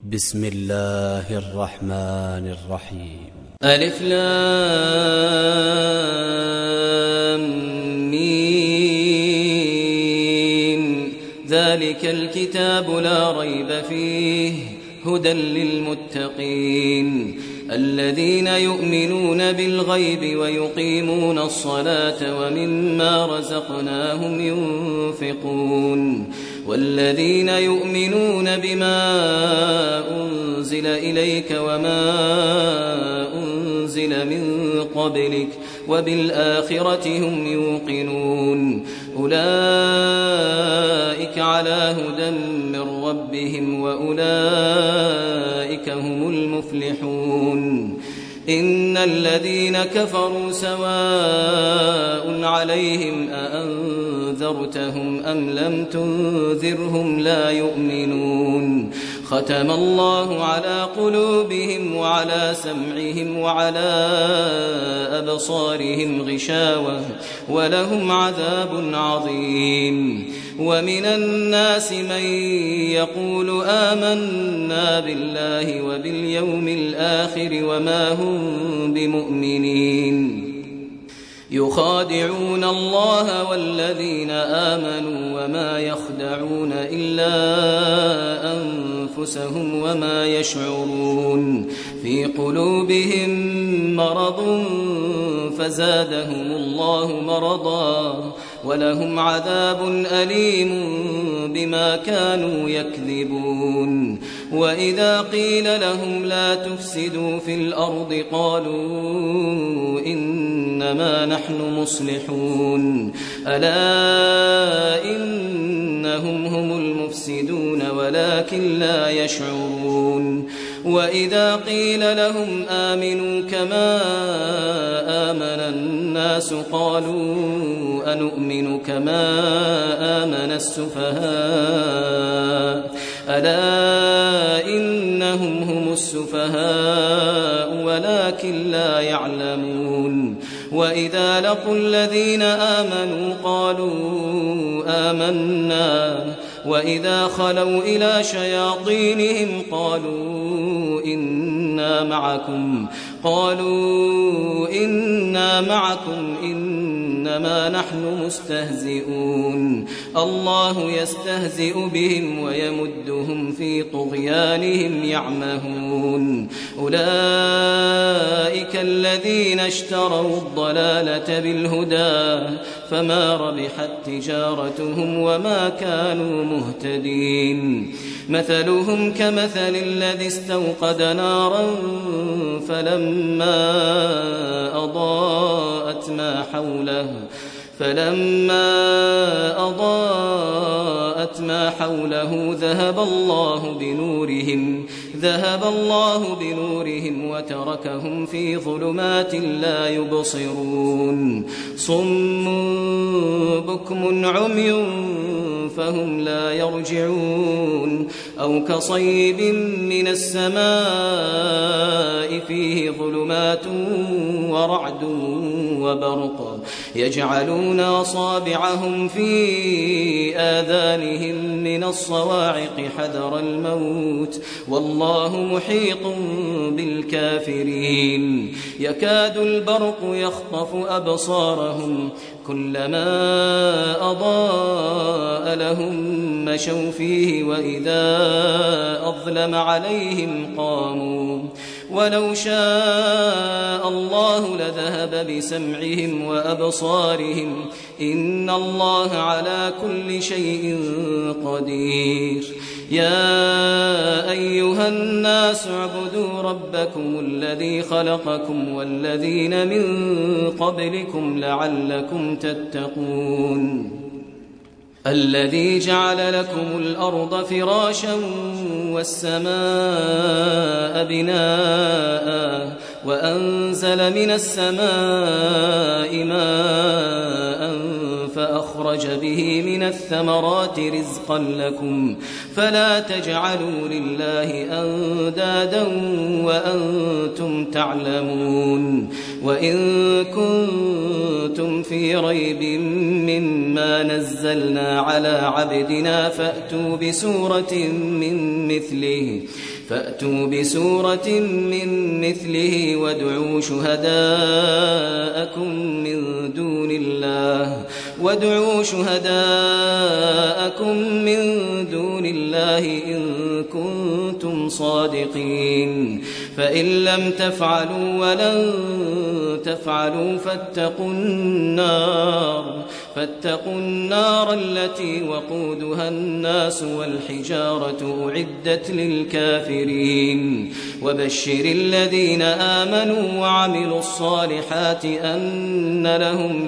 بسم الله الرحمن الرحيم. ألف لام ميم. ذلك الكتاب لا ريب فيه هدى للمتقين الذين يؤمنون بالغيب ويقيمون الصلاة ومما رزقناهم ينفقون والذين يؤمنون بما أنزل إليك وما أنزل من قبلك وبالآخرة هم يوقنون أولئك على هدى من ربهم وأولئك هم المفلحون. إن الذين كفروا سواء عليهم أأنذرتهم أم لم تنذرهم لا يؤمنون. ختم الله على قلوبهم وعلى سمعهم وعلى أبصارهم غشاوة ولهم عذاب عظيم. ومن الناس من يقول آمنا بالله وباليوم الآخر وما هم بمؤمنين يخادعون الله والذين آمنوا وما يخدعون إلا أنفسهم وما يشعرون. في قلوبهم مرض فزادهم الله مرضا ولهم عذاب أليم بما كانوا يكذبون. وإذا قيل لهم لا تفسدوا في الأرض قالوا إنما نحن مصلحون ألا إنهم هم المفسدون ولكن لا يشعرون. وإذا قيل لهم آمنوا كما آمن الناس قالوا أنؤمن كما آمن السفهاء ألا إنهم هم السفهاء ولكن لا يعلمون. وإذا لقوا الذين آمنوا قالوا آمنا وإذا خلوا إلى شياطينهم قالوا إنا معكم إنما نحن مستهزئون. الله يستهزئ بهم ويمدهم في طغيانهم يعمهون. أولئك الذين اشتروا الضلالة بالهدى فما ربحت تجارتهم وما كانوا مهتدين. مثلهم كمثل الذي استوقد نارا فلما أضاءت ما حوله ذهب الله بنورهم وتركهم في ظلمات لا يبصرون. صم بكم عمي فهم لا يرجعون. أو كصيب من السماء فيه ظلمات ورعد وبرق يجعلون أصابعهم في آذانهم من الصواعق حذر الموت والله محيط بالكافرين. يكاد البرق يخطف أبصارهم كلما أضاء لهم مشوا فيه وإذا أظلم عليهم قاموا ولو شاء الله لذهب بسمعهم وأبصارهم إن الله على كل شيء قدير. يا أيها الناس اعبدوا ربكم الذي خلقكم والذين من قبلكم لعلكم تتقون. الذي جعل لكم الأرض فراشا والسماء بناء وأنزل من السماء ماء فأخرج به من الثمرات رزقا لكم فلا تجعلوا لله أندادا وأنتم تعلمون. وإن كنتم في ريب مما نزلنا على عبدنا فأتوا بسورة من مثله فأتوا بسورة من مثله وادعوا شهداءكم من دون الله إن كنتم صادقين فإن لم تفعلوا ولن تفعلوا فاتقوا النار التي وقودها الناس والحجارة أعدت للكافرين وبشر الذين آمنوا وعملوا الصالحات أن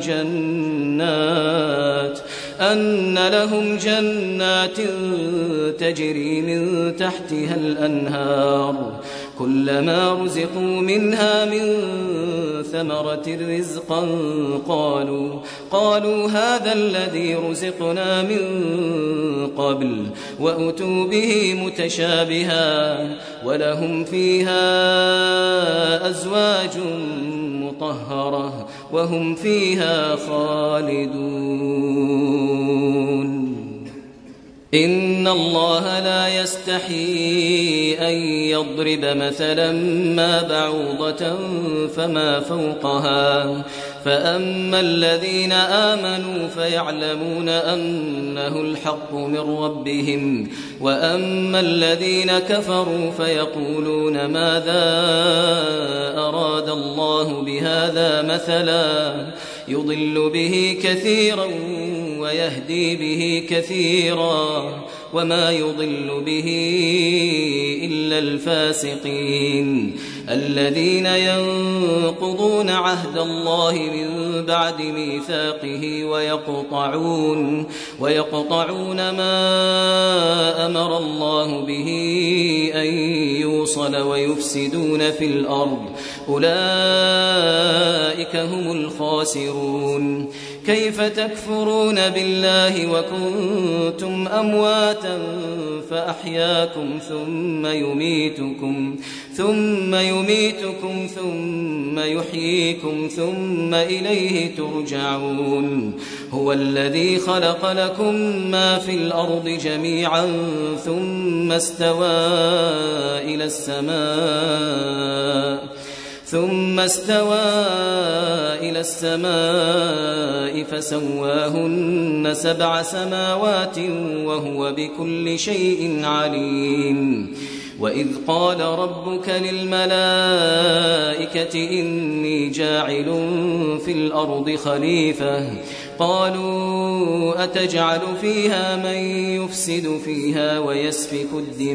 لهم جنات تجري من تحتها الأنهار كلما رزقوا منها من ثمرة رزقا قالوا هذا الذي رزقنا من قبل وأتوا به متشابها ولهم فيها أزواج مطهرة وهم فيها خالدون إن الله لا يستحيي أن يضرب مثلا ما بعوضة فما فوقها فأما الذين آمنوا فيعلمون أنه الحق من ربهم وأما الذين كفروا فيقولون ماذا أراد الله بهذا مثلا يضل به كثيرا ويهدي به كثيرا وما يضل به إلا الفاسقين الذين ينقضون عهد الله من بعد ميثاقه ويقطعون ما أمر الله به أن يوصل ويفسدون في الأرض أولئك هم الخاسرون كيف تكفرون بالله وكنتم أمواتا فأحياكم ثم يميتكم ثم يحييكم ثم إليه ترجعون هو الذي خلق لكم ما في الأرض جميعا ثم استوى إلى السماء فسواهن 7 سماوات وهو بكل شيء عليم وإذ قال ربك للملائكة إني جاعل في الأرض خليفة قالوا أتجعل فيها من يفسد فيها ويسفك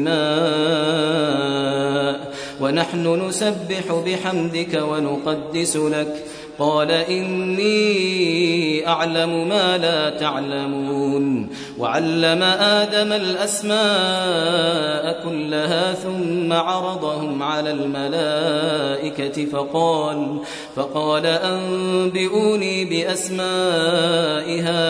الدماء ونحن نسبح بحمدك ونقدس لك قال إني أعلم ما لا تعلمون وعلم آدم الأسماء كلها ثم عرضهم على الملائكة فقال أنبئوني بأسماء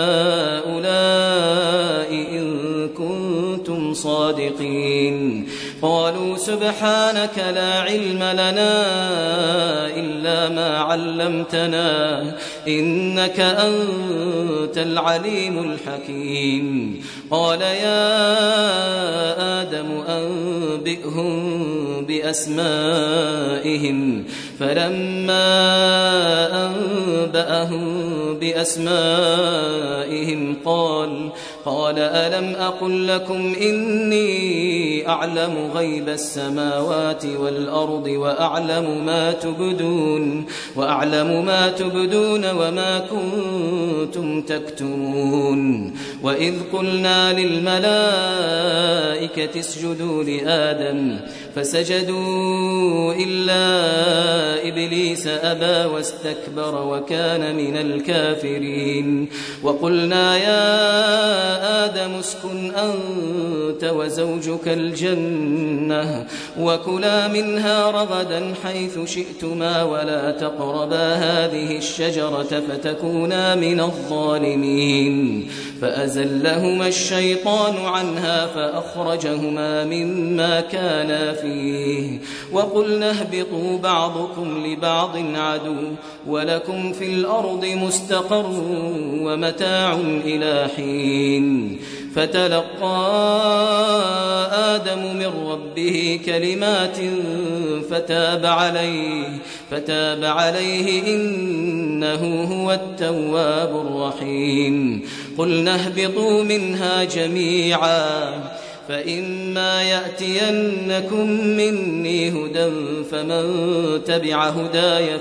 هؤلاء إن كنتم صادقين قالوا سبحانك لا علم لنا إلا ما علمتنا إنك أنت العليم الحكيم قال يا آدم أنبئهم بأسمائهم فلما أنبأهم بأسمائهم قال ألم أقل لكم إني أعلم غيب السماوات والأرض وأعلم ما تبدون وما كنتم تكتمون وإذ قلنا للملائكة اسجدوا لآدم فسجدوا إلا إبليس أبى واستكبر وكان من الكافرين وقلنا يا آدم اسكن أنت وزوجك الجنة وكلا منها رغدا حيث شئتما ولا تقربا هذه الشجرة فتكونا من الظالمين فأزلهما الشيطان عنها فأخرجهما مما كانا فيه وقلنا اهبطوا بعضكم لبعض عدو ولكم في الأرض مستقر ومتاع إلى حين فتلقى آدم من ربه كلمات فتاب عليه إنه هو التواب الرحيم قلنا اهبطوا منها جميعا فإما يأتينكم مني هدى فمن تبع هداي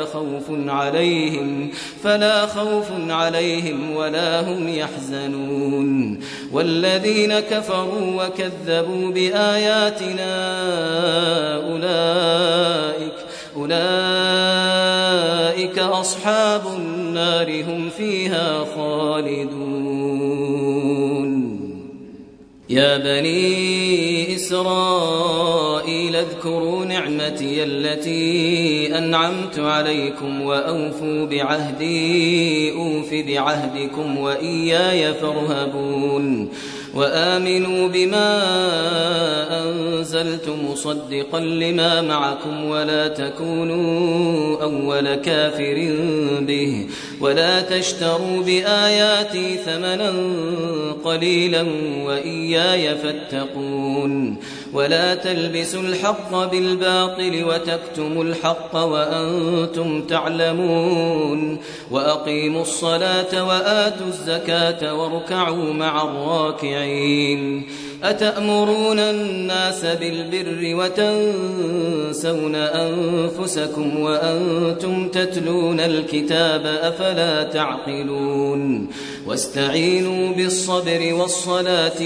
فلا خوف عليهم ولا هم يحزنون والذين كفروا وكذبوا بآياتنا أولئك أصحاب النار هم فيها خالدون يا بني إسرائيل اذكروا نعمتي التي أنعمت عليكم وأوفوا بعهدي أوف بعهدكم وإياي فارهبون وآمنوا بما أنزلت مصدقا لما معكم ولا تكونوا أول كافر به ولا تشتروا بآياتي ثمنا قليلا وإياي فاتقون ولا تلبسوا الحق بالباطل وتكتموا الحق وأنتم تعلمون وأقيموا الصلاة وآتوا الزكاة واركعوا مع الراكعين أتأمرون الناس بالبر وتنسون أنفسكم وأنتم تتلون الكتاب أفلا تعقلون واستعينوا بالصبر والصلاة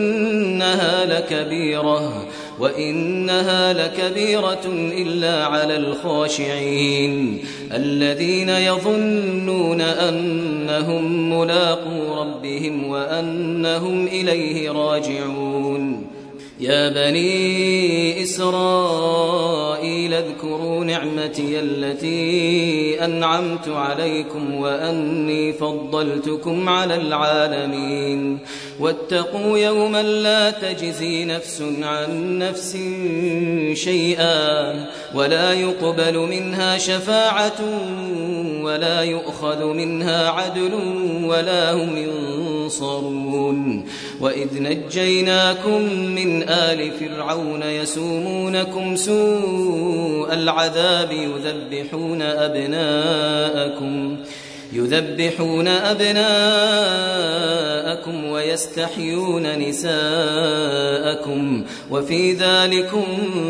وإنها لكبيرة إلا على الخاشعين الذين يظنون أنهم ملاقو ربهم وأنهم إليه راجعون يا بني إسرائيل اذكروا نعمتي التي أنعمت عليكم وأني فضلتكم على العالمين واتقوا يوما لا تجزي نفس عن نفس شيئا ولا يقبل منها شفاعة ولا يؤخذ منها عدل ولا هم ينصرون وإذ نجيناكم من آل فرعون يسومونكم سوء العذاب يذبحون أبناءكم ويستحيون نساءكم وفي ذلكم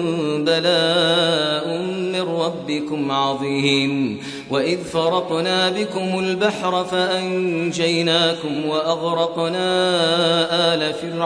بلاء من ربكم عظيم وإذ فرقنا بكم البحر فأنجيناكم وأغرقنا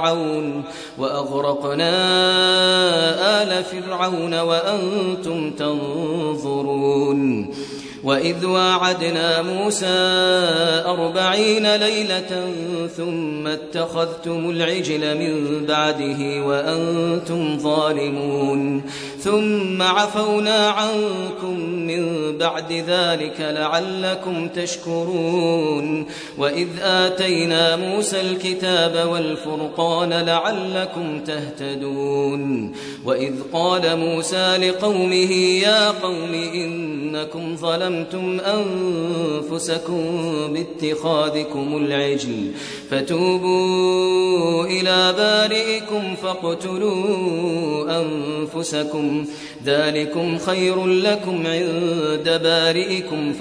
آل فرعون وأنتم تنظرون وإذ واعدنا موسى 40 ليلة ثم اتخذتم العجل من بعده وأنتم ظالمون ثم عفونا عنكم من بعد ذلك لعلكم تشكرون وإذ آتينا موسى الكتاب والفرقان لعلكم تهتدون وإذ قال موسى لقومه يا قوم إنكم ظلمتم أنفسكم باتخاذكم العجل فتوبوا إلى بارئكم فاقتلوا أنفسكم ذلكم خير لكم عند بارئكم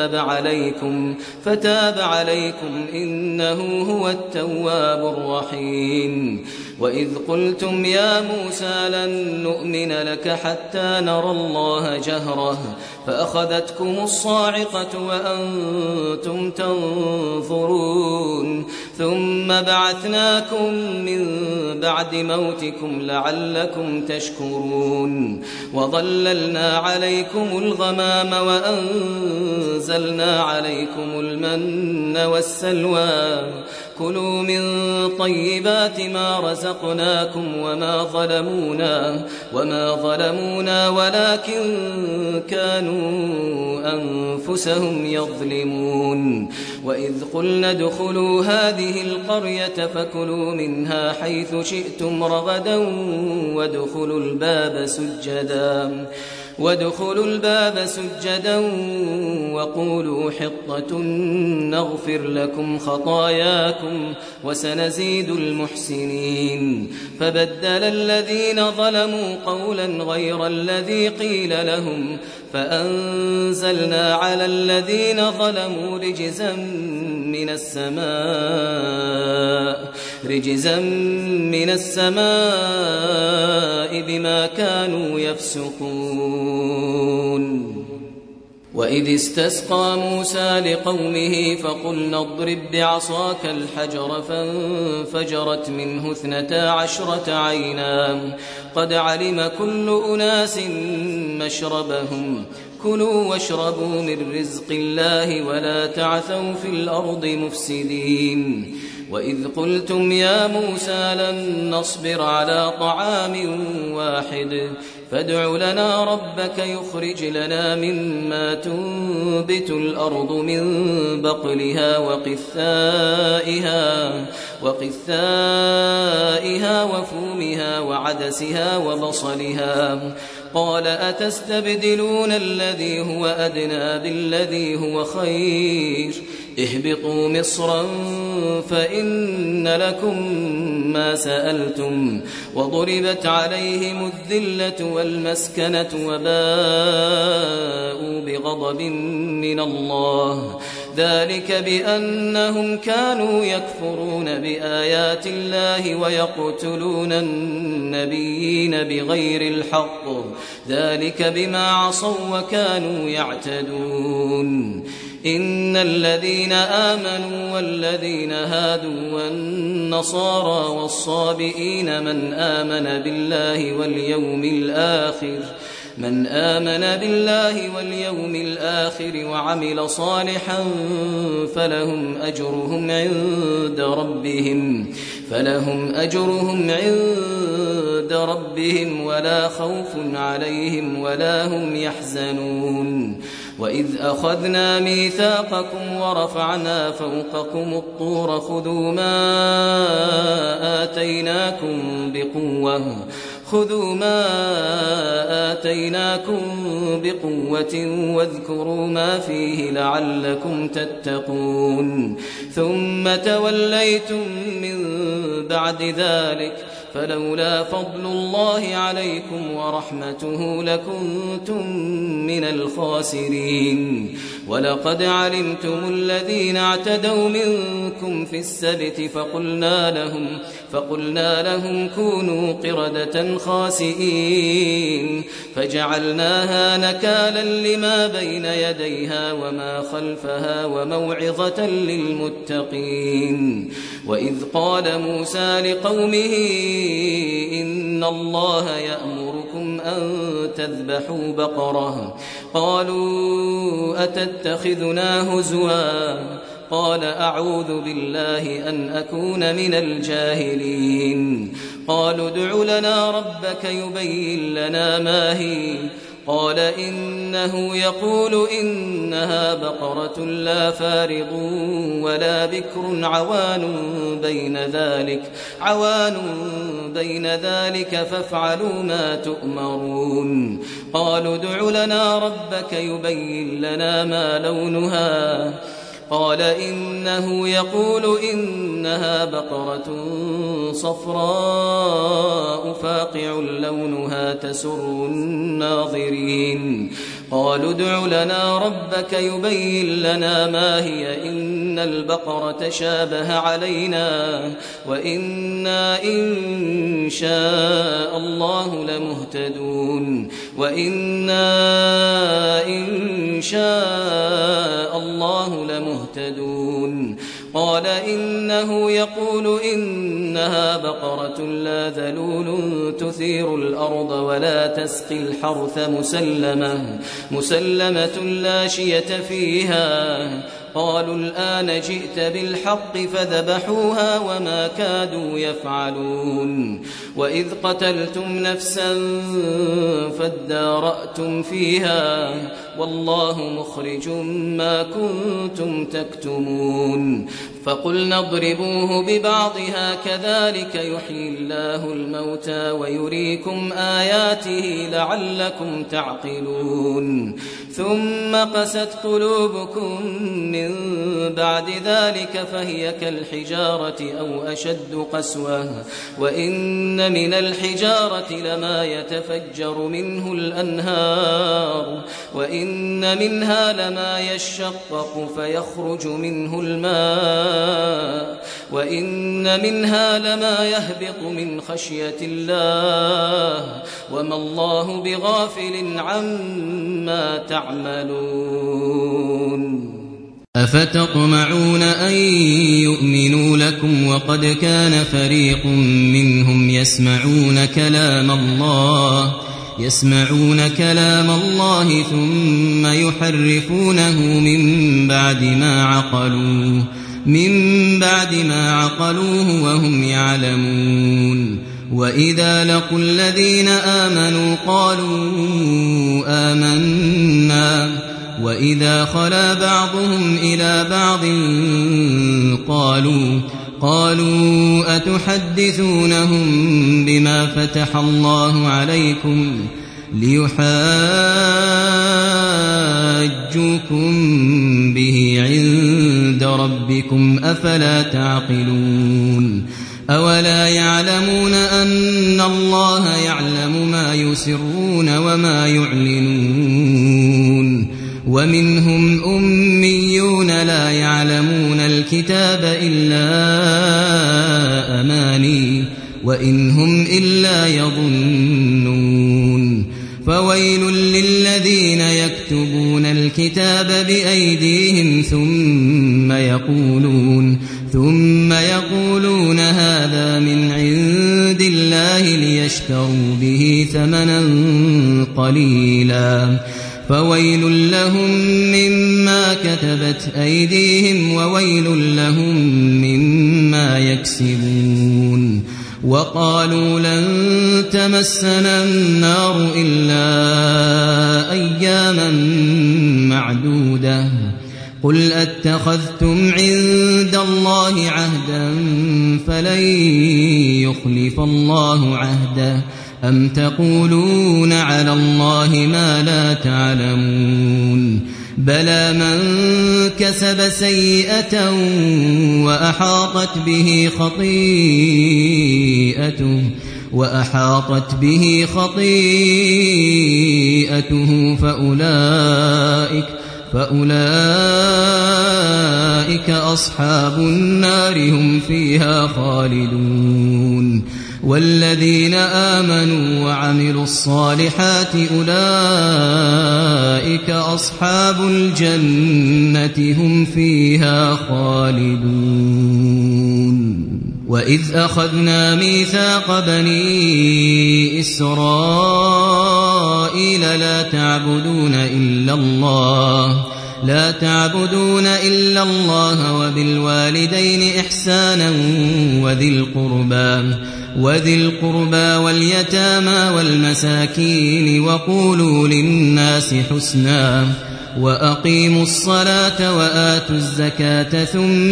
فتاب عليكم إنه هو التواب الرحيم وإذ قلتم يا موسى لن نؤمن لك حتى نرى الله جهرة فأخذتكم الصاعقة وأنتم تنظرون ثم بعثناكم من بعد موتكم لعلكم تشكرون وظللنا عليكم الغمام وأنزلنا عليكم المن والسلوى كلوا من طيبات ما رزقناكم وما ظلمونا ولكن كانوا أنفسهم يظلمون وإذ قلنا ادخلوا هذه القرية فكلوا منها حيث شئتم رغدا وادخلوا الباب سجدا وقولوا حطة نغفر لكم خطاياكم وسنزيد المحسنين. فبدل الذين ظلموا قولا غير الذي قيل لهم فأنزلنا على الذين ظلموا رجزا من السماء بما كانوا يفسقون. وإذ استسقى موسى لقومه فقلنا اضرب بعصاك الحجر فانفجرت منه 12 عينا قد علم كل أناس مشربهم كلوا واشربوا من رزق الله ولا تعثوا في الأرض مفسدين. وإذ قلتم يا موسى لن نصبر على طعام واحد فادع لنا ربك يخرج لنا مما تنبت الأرض من بقلها وقثائها وفومها وعدسها وبصلها قال أتستبدلون الذي هو أدنى بالذي هو خير اهبطوا مصرا فإن لكم ما سألتم وضربت عليهم الذلة والمسكنة وباءوا بغضب من الله ذلك بأنهم كانوا يكفرون بآيات الله ويقتلون النبيين بغير الحق ذلك بما عصوا وكانوا يعتدون. إن الذين آمنوا والذين هادوا والنصارى والصابئين من آمن بالله واليوم الآخر وعمل صالحا فلهم أجرهم عند ربهم ولا خوف عليهم ولا هم يحزنون. وإذ أخذنا ميثاقكم ورفعنا فوقكم الطور خذوا ما آتيناكم بقوة واذكروا ما فيه لعلكم تتقون ثم توليتم من بعد ذلك فلولا فضل الله عليكم ورحمته لكنتم من الخاسرين. ولقد علمتم الذين اعتدوا منكم في السبت فقلنا لهم كونوا قردة خاسئين فجعلناها نكالا لما بين يديها وما خلفها وموعظة للمتقين. وإذ قال موسى لقومه إن الله يأمركم أن تذبحوا بقرة قالوا أتتخذنا هزوا قال أعوذ بالله أن أكون من الجاهلين. قالوا ادع لنا ربك يبين لنا ما هي قال إنه يقول إنها بقرة لا فارض ولا بكر عوان بين ذلك فافعلوا ما تؤمرون. قالوا ادع لنا ربك يبين لنا ما لونها قال إنه يقول إنها بقرة صفراء فاقع لونها تسر الناظرين. قالوا ادع لنا ربك يبين لنا ما هي إن البقرة شابه علينا وإنا إن شاء الله لمهتدون. قال إنه يقول إنها بقرة لا ذلول تثير الأرض ولا تسقي الحرث مسلمة لا شية فيها. قالوا الآن جئت بالحق فذبحوها وما كادوا يفعلون. وإذ قتلتم نفسا فادارأتم فيها والله مخرج ما كنتم تكتمون. فقلنا اضربوه ببعضها كذلك يحيي الله الموتى ويريكم آياته لعلكم تعقلون ثم قست قلوبكم من بعد ذلك فهي كالحجارة أو أشد قسوة وإن من الحجارة لما يتفجر منه الأنهار وإن منها لما يشقق فيخرج منه الماء وإن منها لما يهبط من خشية الله وما الله بغافل عما تعملون أفتطمعون أن يؤمنوا لكم وقد كان فريق منهم يسمعون كلام الله ثم يحرفونه من بعد ما عقلوه وهم يعلمون وإذا لقوا الذين آمنوا قالوا آمنا وإذا خلا بعضهم إلى بعض قالوا أتحدثونهم بما فتح الله عليكم ليحاجوكم به عند ربكم أفلا تعقلون أولا يعلمون أن الله يعلم ما يسرون وما يعلنون ومنهم أميون لا يعلمون الكتاب إلا أماني وإن هم إلا يظنون فويل للذين يكتبون الكتاب بأيديهم ثم يقولون هذا من عند الله ليشتروا به ثمنا قليلا فويل لهم مما كتبت أيديهم وويل لهم مما يكسبون وقالوا لن تمسنا النار إلا أياما معدودة قل أتخذتم عند الله عهدا فلن يخلف الله عهده أم تقولون على الله ما لا تعلمون بلى من كسب سيئة وأحاطت به خطيئته فأولئك أصحاب النار هم فيها خالدون والذين آمنوا وعملوا الصالحات أولئك أصحاب الجنة هم فيها خالدون وإذ أخذنا ميثاق بني إسرائيل لا تعبدون إلا الله وبالوالدين إحسانا وذي القربى واليتامى والمساكين وقولوا للناس حسنا وأقيموا الصلاة وآتوا الزكاة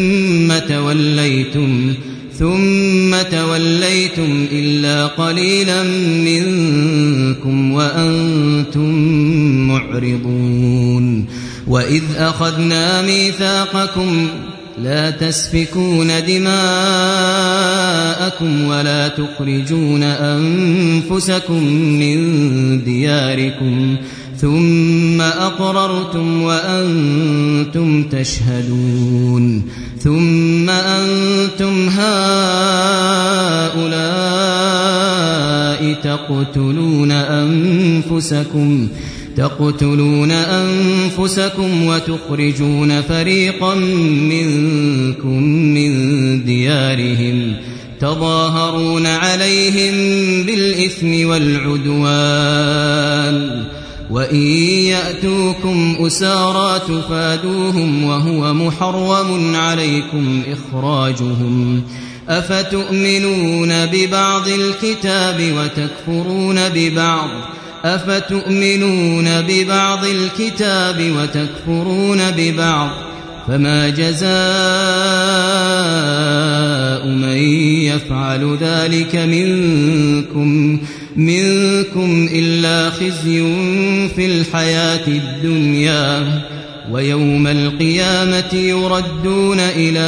ثم توليتم إلا قليلا منكم وأنتم معرضون وإذ أخذنا ميثاقكم لا تسفكون دماءكم ولا تخرجون أنفسكم من دياركم ثم أقررتم وأنتم تشهدون ثم أنتم هؤلاء تقتلون أنفسكم وتخرجون فريقا منكم من ديارهم تظاهرون عليهم بالإثم والعدوان وإن يأتوكم أسارى تفادوهم وهو محرم عليكم إخراجهم أفتؤمنون ببعض الكتاب وتكفرون ببعض فما جزاء من يفعل ذلك منكم إلا خزي في الحياة الدنيا ويوم القيامة يردون إلى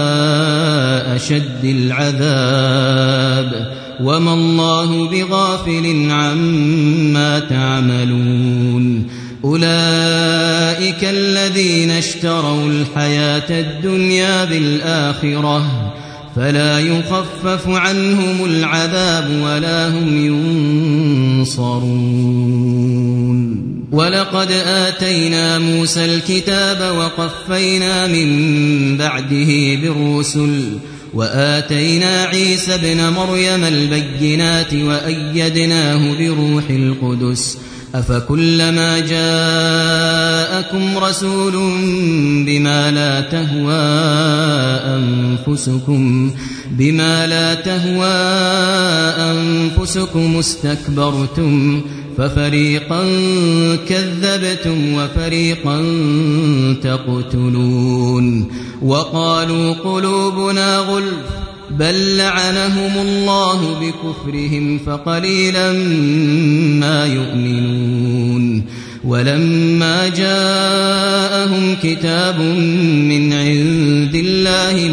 أشد العذاب وما الله بغافل عما تعملون أولئك الذين اشتروا الحياة الدنيا بالآخرة فلا يخفف عنهم العذاب ولا هم ينصرون ولقد آتينا موسى الكتاب وقفينا من بعده بالرسل وآتينا عيسى ابن مريم البينات وأيدناه بروح القدس أفكلما جاءكم رسول بما لا تهوى أنفسكم استكبرتم ففريقا كذبتم وفريقا تقتلون وقالوا قلوبنا غلف بل لعنهم الله بكفرهم فقليلا ما يؤمنون ولما جاءهم كتاب من عند الله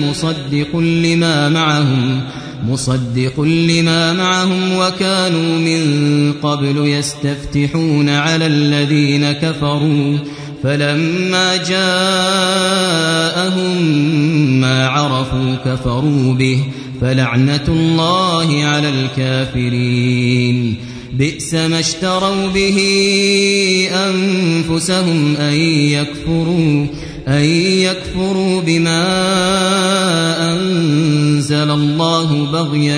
مصدق لما معهم وكانوا من قبل يستفتحون على الذين كفروا فلما جاءهم ما عرفوا كفروا به فلعنة الله على الكافرين بئس ما اشتروا به أنفسهم أن يكفروا بما أنزل الله بغيا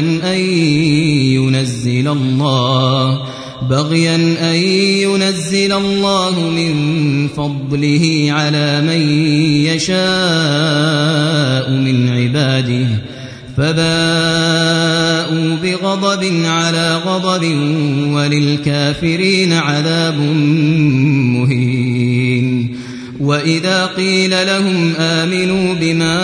أن ينزل الله من فضله على من يشاء من عباده فباءوا بغضب على غضب وللكافرين عذاب مهين وإذا قيل لهم آمنوا بما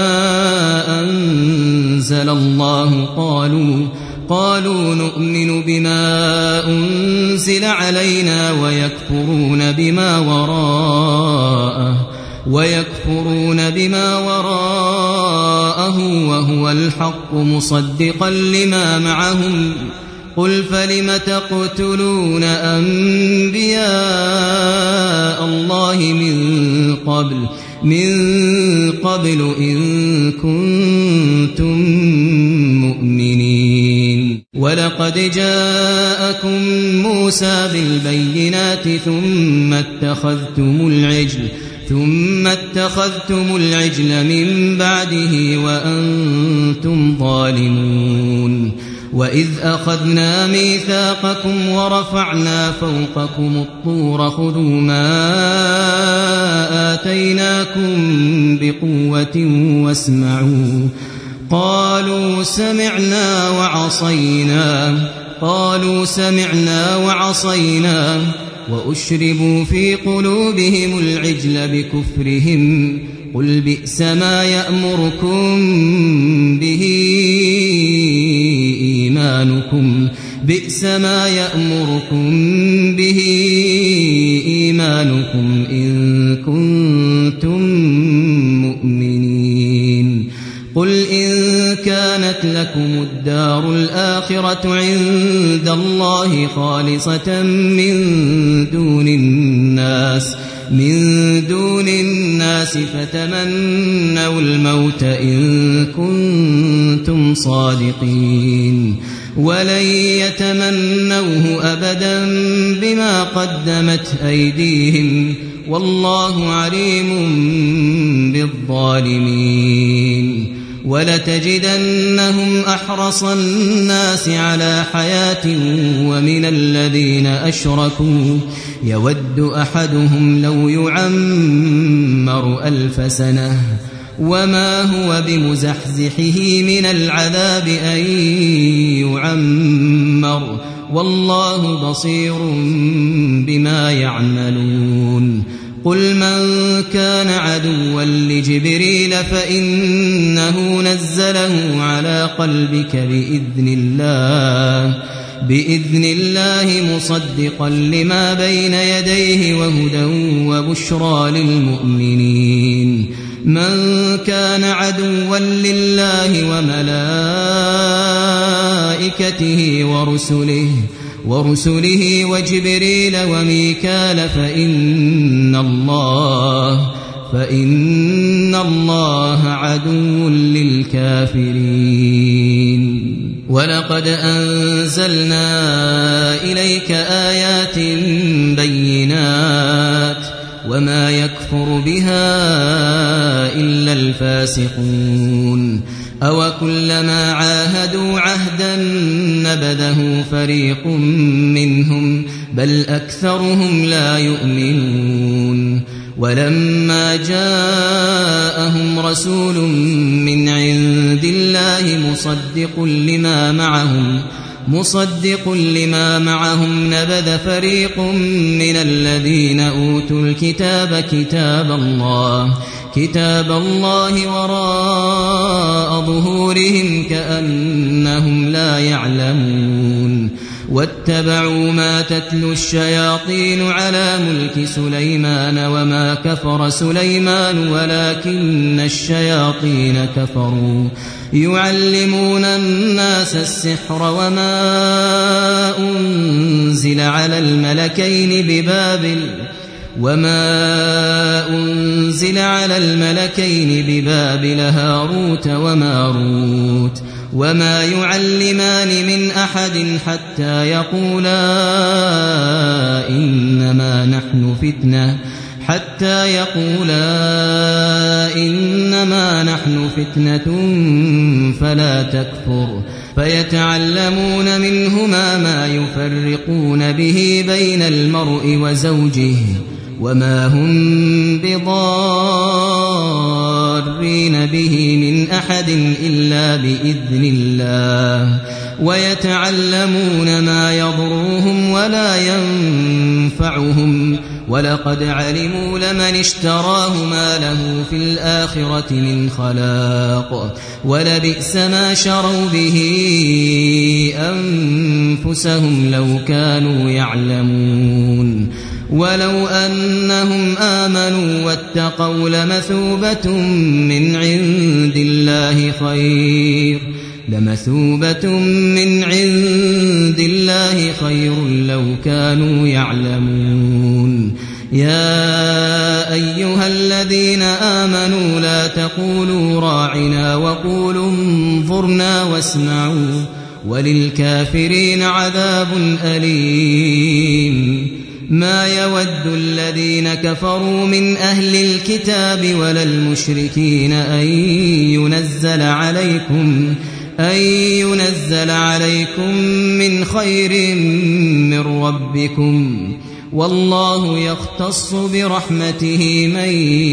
أنزل الله قالوا نؤمن بما أنزل علينا ويكفرون بما وراءه وهو الحق مصدقا لما معهم قل فلم تقتلون أنبياء الله من قبل إن كنتم مؤمنين ولقد جاءكم موسى بالبينات ثم اتخذتم العجل من بعده وأنتم ظالمون وإذ أخذنا ميثاقكم ورفعنا فوقكم الطور خذوا ما آتيناكم بقوة واسمعوا قالوا سمعنا وعصينا وأشربوا في قلوبهم العجل بكفرهم قل بئس ما يأمركم به إيمانكم إن كنتم مؤمنين قل إن كانت لكم الدار الآخرة عند الله خالصة من دون الناس فتمنوا الموت إن كنتم صادقين ولن يتمنوه أبدا بما قدمت أيديهم والله عليم بالظالمين ولتجدنهم أحرص الناس على حياة ومن الذين أشركوا يود أحدهم لو يعمر 1000 سنة وما هو بمزحزحه من العذاب أن يعمر والله بصير بما يعملون قل من كان عدوا لجبريل فإنه نزله على قلبك بإذن الله مصدقا لما بين يديه وهدى وبشرى للمؤمنين من كان عدوا لله وملائكته ورسله وجبريل وميكال فإن الله عدو للكافرين ولقد أنزلنا إليك آيات بينات وما يكفر بها إلا الفاسقون أوكلما عاهدوا عهدا نبذه فريق منهم بل أكثرهم لا يؤمنون ولما جاءهم رسول من عند الله مصدق لما معهم نبذ فريق من الذين أوتوا الكتاب كتاب الله وراء ظهورهم كأنهم لا يعلمون واتبعوا ما تتلو الشياطين على ملك سليمان وما كفر سليمان ولكن الشياطين كفروا يعلمون الناس السحر وما أنزل على الملكين ببابل هاروت وماروت وما يعلمان من أحد حتى يقولا إنما نحن فتنة فلا تكفر فيتعلمون منهما ما يفرقون به بين المرء وزوجه وما هم بضارين به من أحد إلا بإذن الله ويتعلمون ما يضرهم ولا ينفعهم ولقد علموا لمن اشتراه ما له في الآخرة من خلاق ولبئس ما شروا به أنفسهم لو كانوا يعلمون ولو أنهم آمنوا واتقوا لمثوبة من عند الله خير لو كانوا يعلمون يا أيها الذين آمنوا لا تقولوا راعنا وقولوا انظرنا واسمعوا وللكافرين عذاب أليم ما يود الذين كفروا من أهل الكتاب ولا المشركين أن ينزل عليكم من خير من ربكم والله يختص برحمته من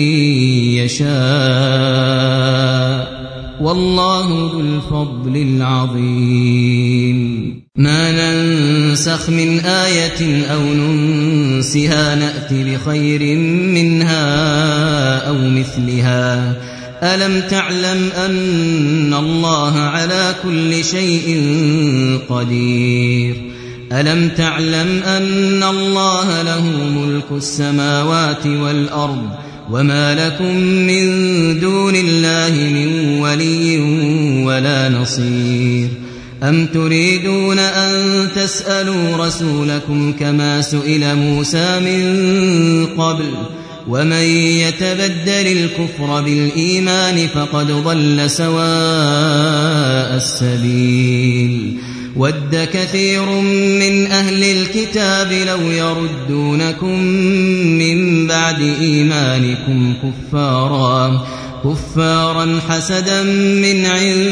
يشاء والله ذو الفضل العظيم ما ننسخ من آية أو ننسها نأتي بخير منها أو مثلها ألم تعلم أن الله على كل شيء قدير ألم تعلم أن الله له ملك السماوات والأرض وما لكم من دون الله من ولي ولا نصير أم تريدون أن تسألوا رسولكم كما سئل موسى من قبل ومن يتبدل الكفر بالإيمان فقد ضل سواء السبيل ود كثير من أهل الكتاب لو يردونكم من بعد إيمانكم كفارا حسدا من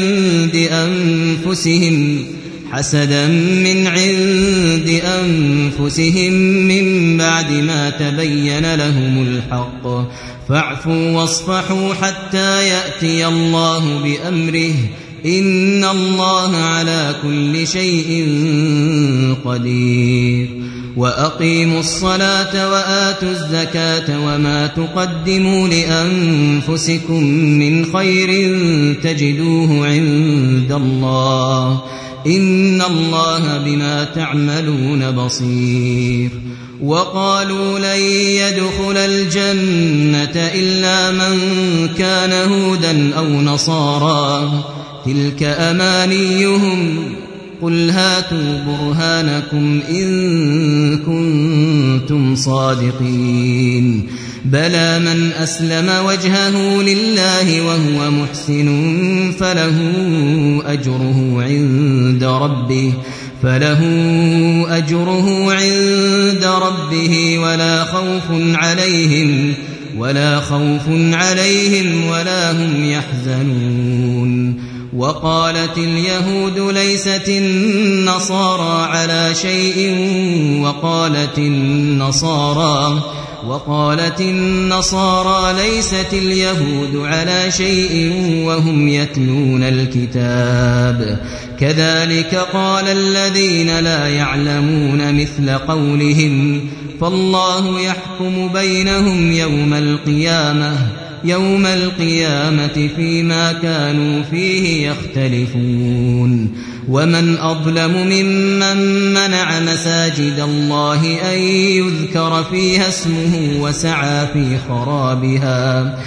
عند أنفسهم من بعد ما تبين لهم الحق فاعفوا واصفحوا حتى يأتي الله بأمره إن الله على كل شيء قدير وأقيموا الصلاة وآتوا الزكاة وما تقدموا لأنفسكم من خير تجدوه عند الله إن الله بما تعملون بصير وقالوا لن يدخل الجنة إلا من كان هودا أو نصارى تلك أمانيهم قل هاتوا برهانكم إن كنتم صادقين بلى من أسلم وجهه لله وهو محسن فله أجره عند ربه ولا خوف عليهم ولا هم يحزنون وقالت اليهود ليست النصارى على شيء وقالت النصارى ليست اليهود على شيء وهم يتلون الكتاب كذلك قال الذين لا يعلمون مثل قولهم فالله يحكم بينهم يوم القيامة فيما كانوا فيه يختلفون ومن أظلم ممن منع مساجد الله أن يذكر فيها اسمه وسعى في خرابها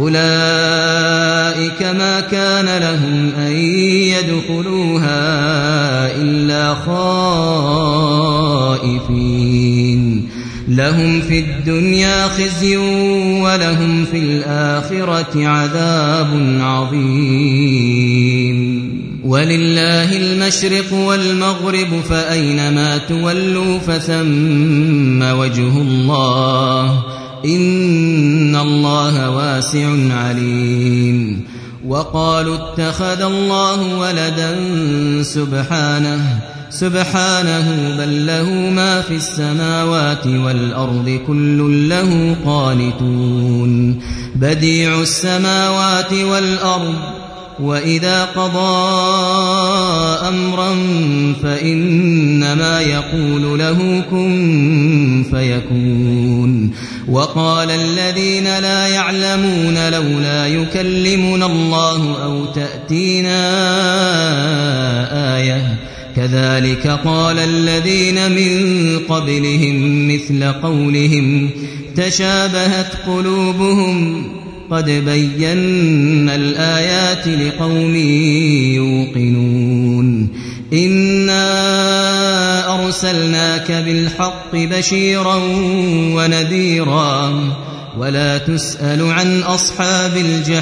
أولئك ما كان لهم أن يدخلوها إلا خائفين لهم في الدنيا خزي ولهم في الآخرة عذاب عظيم ولله المشرق والمغرب فأينما تولوا فثم وجه الله إن الله واسع عليم وقالوا اتخذ الله ولدا سبحانه بل له ما في السماوات والأرض كل له قانتون بديع السماوات والأرض وإذا قضى أمرا فإنما يقول له كن فيكون وقال الذين لا يعلمون لولا يكلمنا الله أو تأتينا آية كذلك قال الذين من قبلهم مثل قولهم تشابهت قلوبهم قد بينا الآيات لقوم يوقنون إنا أرسلناك بالحق بشيرا ونذيرا ولا تسأل عن أصحاب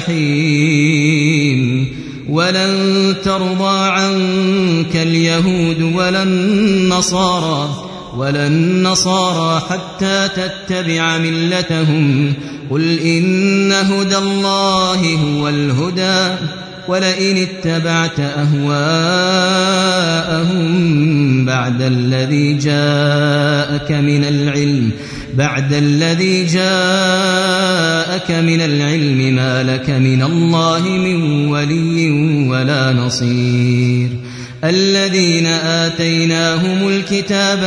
الجحيم ولن ترضى عنك اليهود ولا النصارى حتى تتبع ملتهم قل إن هدى الله هو الهدى ولئن اتبعت أهواءهم بعد الذي جاءك من العلم ما لك من الله من ولي ولا نصير الذين آتيناهم الكتاب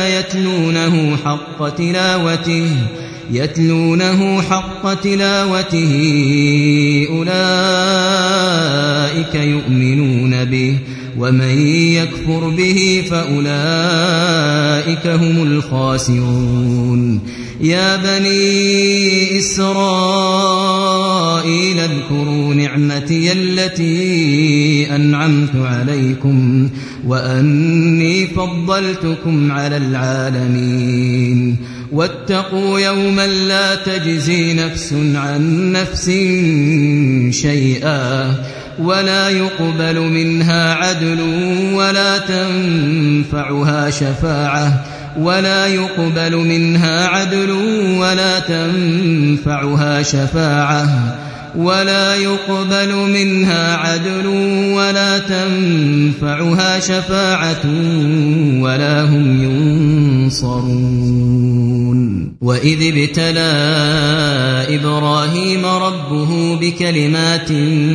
يتلونه حق تلاوته أولئك يؤمنون به ومن يكفر به فأولئك هم الخاسرون يا بني إسرائيل اذكروا نعمتي التي أنعمت عليكم وأني فضلتكم على العالمين واتقوا يوما لا تجزي نفس عن نفس شيئا ولا يقبل منها عدل ولا تنفعها شفاعة ولا هم ينصرون وإذ ابتلى إبراهيم ربه بكلمات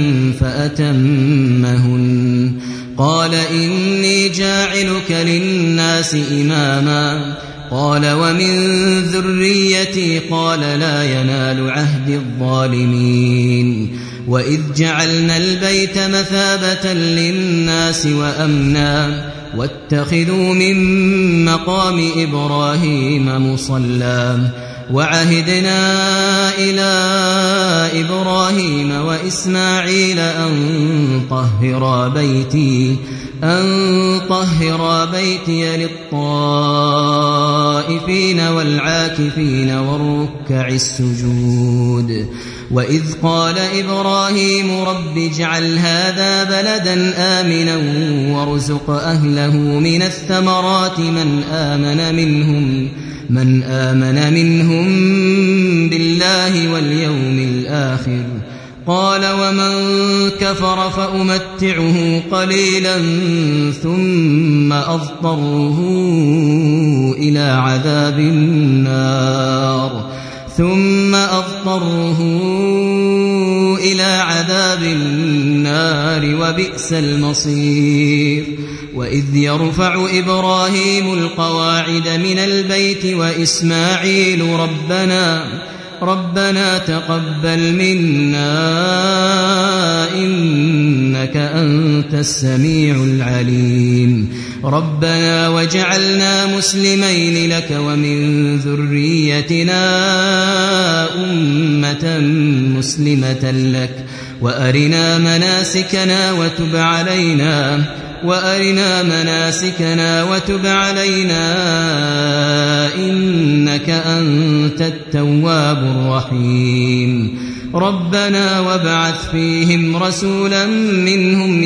فأتمهن قال إني جاعلك للناس إماما قال ومن ذريتي قال لا ينال عهد الظالمين وإذ جعلنا البيت مثابة للناس وأمنا واتخذوا من مقام إبراهيم مصلى وعهدنا إلى إبراهيم وإسماعيل أن طهرا بيتي للطائفين والعاكفين والركع السجود وإذ قال إبراهيم رب اجعل هذا بلدا آمنا وارزق أهله من الثمرات من آمن منهم بالله واليوم الآخر قال ومن كفر فأمتعه قليلا ثم أضطره إلى عذاب النار وبئس المصير وإذ يرفع إبراهيم القواعد من البيت وإسماعيل ربنا تقبل منا إنك أنت السميع العليم ربنا وجعلنا مسلمين لك ومن ذريتنا أمة مسلمة لك وأرنا مناسكنا وتب علينا إنك أنت التواب الرحيم ربنا وابعث فيهم رسولا منهم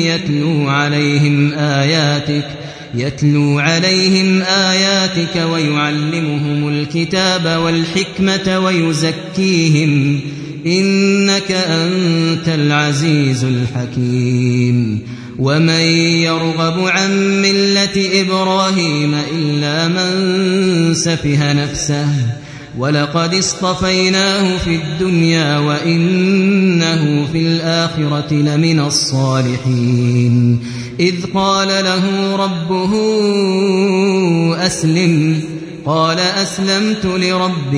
يتلو عليهم آياتك ويعلمهم الكتاب والحكمة ويزكيهم إنك أنت العزيز الحكيم ومن يرغب عن ملة إبراهيم إلا من سفه نفسه ولقد اصطفيناه في الدنيا وإنه في الآخرة لمن الصالحين إذ قال له ربه أسلم قال أسلمت لرب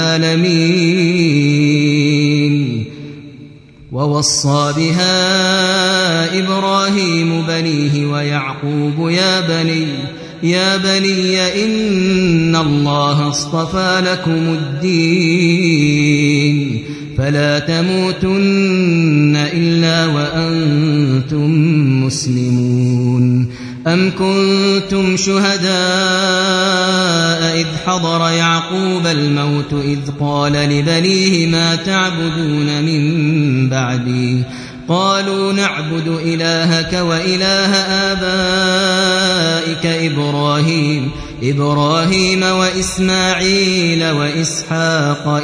العالمين ووصى بها إبراهيم بنيه ويعقوب يا بني إن الله اصطفى لكم الدين فلا تموتن إلا وأنتم مسلمون أم كنتم شهداء إذ حضر يعقوب الموت إذ قال لبنيه ما تعبدون من بعدي قالوا نعبد إلهك وإله آبائك إبراهيم وإسماعيل وإسحاق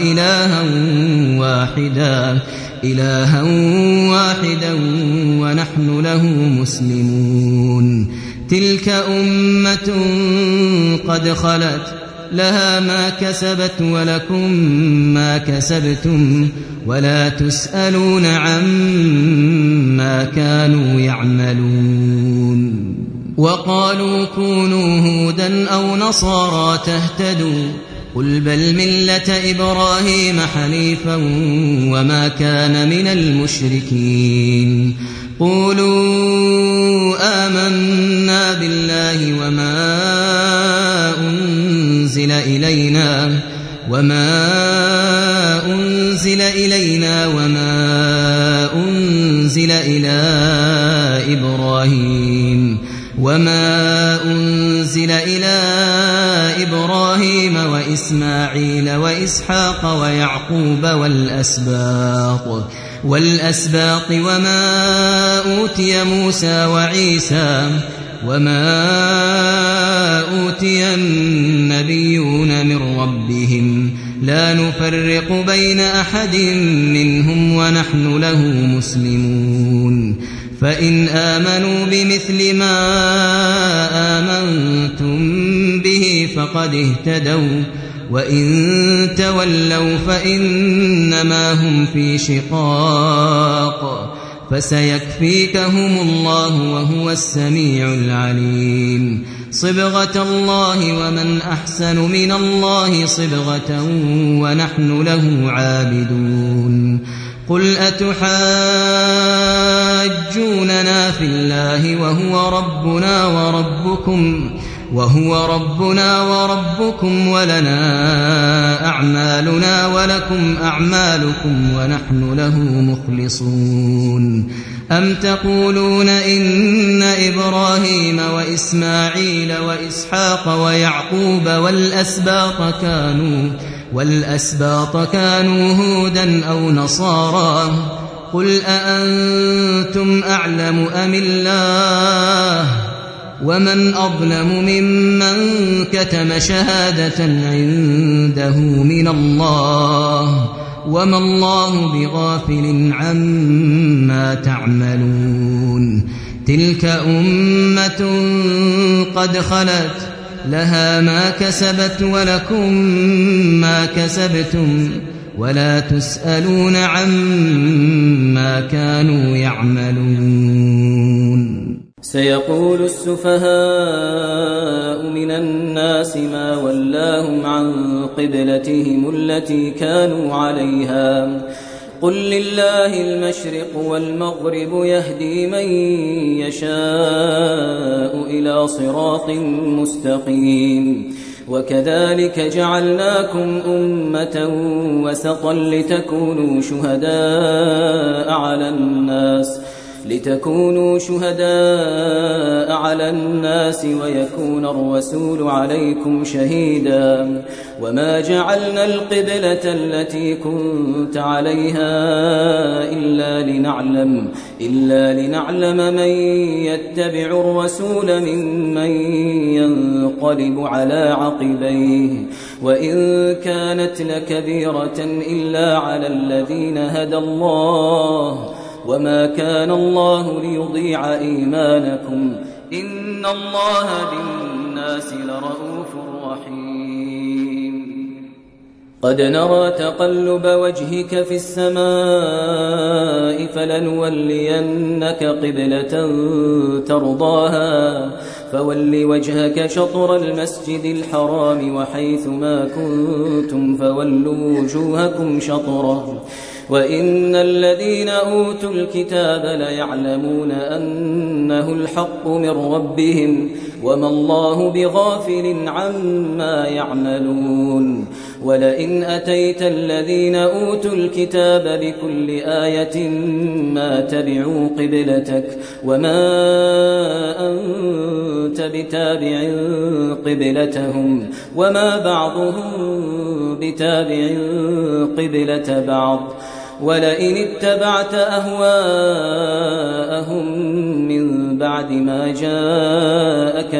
إلها واحدا ونحن له مسلمون تلك أمة قد خلت لها ما كسبت ولكم ما كسبتم ولا تسألون عما كانوا يعملون وقالوا كونوا هودا أو نصارى تهتدوا قل بل ملة إبراهيم حنيفا وما كان من المشركين قولوا آمنا بالله وما أنزل إلينا وما أنزل إلى إبراهيم وإسماعيل وإسحاق ويعقوب والأسباط وما أوتي موسى وعيسى وما أوتي النبيون من ربهم لا نفرق بين أحد منهم ونحن له مسلمون فإن آمنوا بمثل ما آمنتم به فقد اهتدوا وإن تولوا فإنما هم في شقاق فسيكفيكهم الله وهو السميع العليم صبغة الله ومن أحسن من الله صبغة ونحن له عابدون قل أتحاجوننا في الله وهو ربنا وربكم ولنا أعمالنا ولكم أعمالكم ونحن له مخلصون أم تقولون إن إبراهيم وإسماعيل وإسحاق ويعقوب والأسباط كانوا هودا أو نصارى قل أأنتم أعلم أم الله ومن أظلم ممن كتم شهادة عنده من الله وما الله بغافل عما تعملون تلك أمة قد خلت لها ما كسبت ولكم ما كسبتم ولا تسألون عما كانوا يعملون سيقول السفهاء من الناس ما ولاهم عن قبلتهم التي كانوا عليها قل لله المشرق والمغرب يهدي من يشاء إلى صراط مستقيم وكذلك جعلناكم أمة وسطا لتكونوا شهداء على الناس ويكون الرسول عليكم شهيدا وما جعلنا القبلة التي كنت عليها إلا لنعلم من يتبع الرسول ممن ينقلب على عقبيه وإن كانت لكبيرة إلا على الذين هدى الله وما كان الله ليضيع إيمانكم إن الله بالناس لرءوف رحيم قد نرى تقلب وجهك في السماء فلنولينك قبلة ترضاها فول وجهك شطر المسجد الحرام وحيث ما كنتم فولوا وجوهكم شطره وإن الذين أوتوا الكتاب ليعلمون أنه الحق من ربهم وما الله بغافل عما يعملون ولئن أتيت الذين أوتوا الكتاب بكل آية ما تبعوا قبلتك وما أنت بتابع قبلتهم وما بعضهم بتابع قبلة بعض ولئن اتبعت أهواءهم من بعد ما جاءك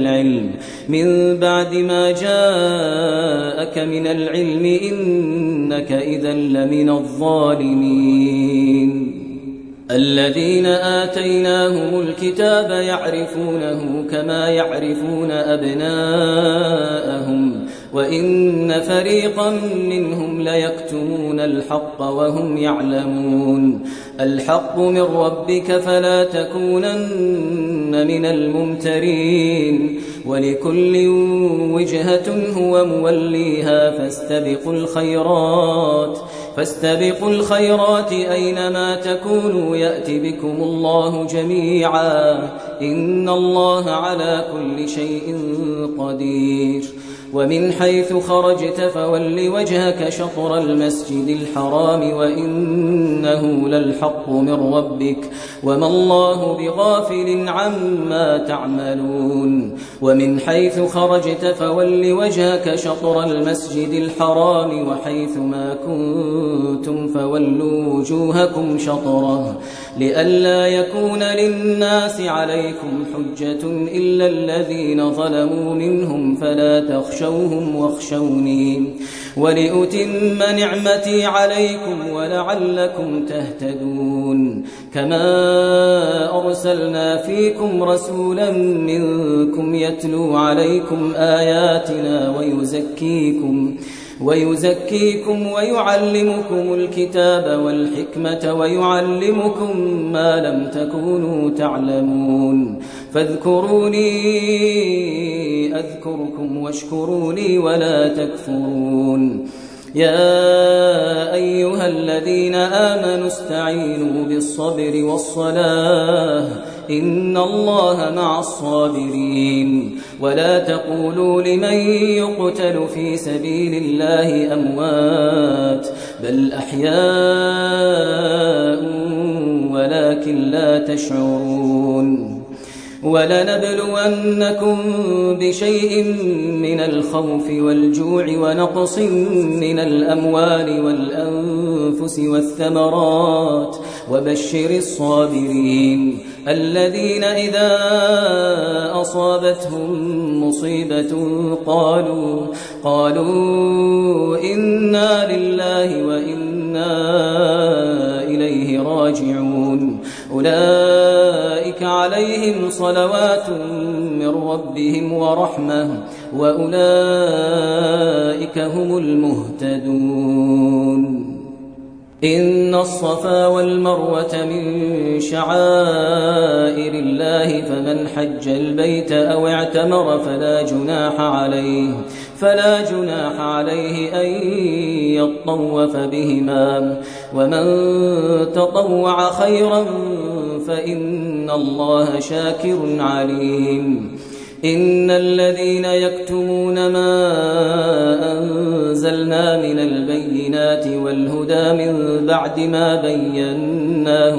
من العلم إنك إذا لمن الظالمين الذين آتيناهم الكتاب يعرفونه كما يعرفون أبناءهم وإن فريقا منهم ليكتمون الحق وهم يعلمون الحق من ربك فلا تكونن من الممترين ولكل وجهة هو موليها فاستبقوا الخيرات أينما تكونوا يأتي بكم الله جميعا إن الله على كل شيء قدير ومن حيث خرجت فول وجهك شطر المسجد الحرام وإنه للحق من ربك وما الله بغافل عما تعملون ومن حيث خرجت فول وجهك شطر المسجد الحرام وحيث ما كنتم فولوا وجوهكم شطره لئلا يكون للناس عليكم حجة إلا الذين ظلموا منهم فلا تخشوهم فاخشوهم واخشوني ولأتم نعمتي عليكم ولعلكم تهتدون كما أرسلنا فيكم رسولا منكم يتلو عليكم آياتنا ويزكيكم ويعلمكم الكتاب والحكمة ويعلمكم ما لم تكونوا تعلمون فاذكروني أذكركم واشكروا لي ولا تكفرون يا أيها الذين آمنوا استعينوا بالصبر والصلاة إن الله مع الصابرين ولا تقولوا لمن يقتل في سبيل الله أموات بل أحياء ولكن لا تشعرون ولنبلونكم بشيء من الخوف والجوع ونقص من الأموال والأنفس والثمرات وبشر الصابرين الذين إذا أصابتهم مصيبة قالوا إنا لله وإنا إليه راجعون أولئك عليهم صلوات من ربهم ورحمة وأولئك هم المهتدون إن الصفا والمروة من شعائر الله فمن حج البيت أو اعتمر فلا جناح عليه أن يطوف بهما ومن تطوع خيرا فإن الله شاكر عليم إن الذين يكتمون ما أنزلنا من البينات والهدى من بعد ما بيناه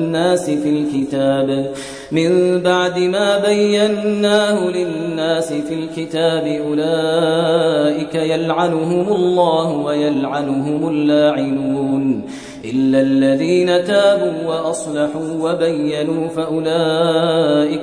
للناس في الكتاب أولئك يلعنهم الله ويلعنهم اللاعنون إلا الذين تابوا وأصلحوا وبينوا فأولئك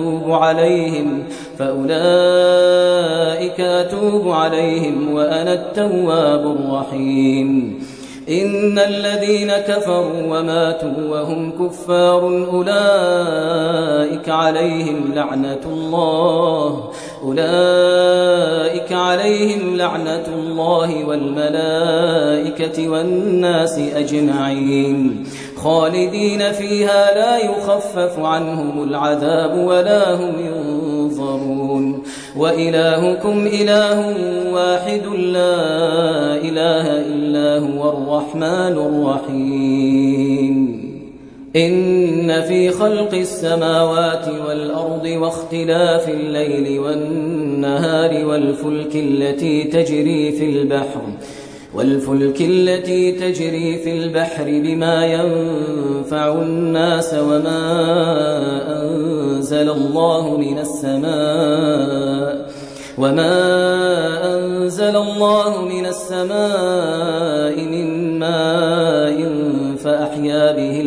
أتوب عليهم وأنا التواب الرحيم إن الذين كفروا وماتوا وهم كفار أولئك عليهم لعنة الله والملائكة والناس أجمعين خالدين فيها لا يخفف عنهم العذاب ولا هم ينظرون وإلهكم إله واحد لا إله إلا هو الرحمن الرحيم إن في خلق السماوات والأرض واختلاف الليل والنهار والفلك التي تجري في البحر بما ينفع الناس وما أنزل الله من السماء من ماء فأحيا به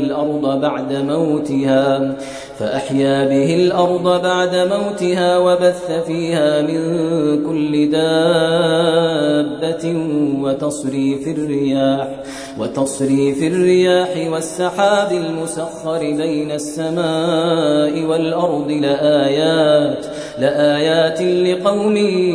الأرض بعد موتها وبث فيها من كل دابة وتصريف الرياح والسحاب المسخر بين السماء والأرض لآيات لقوم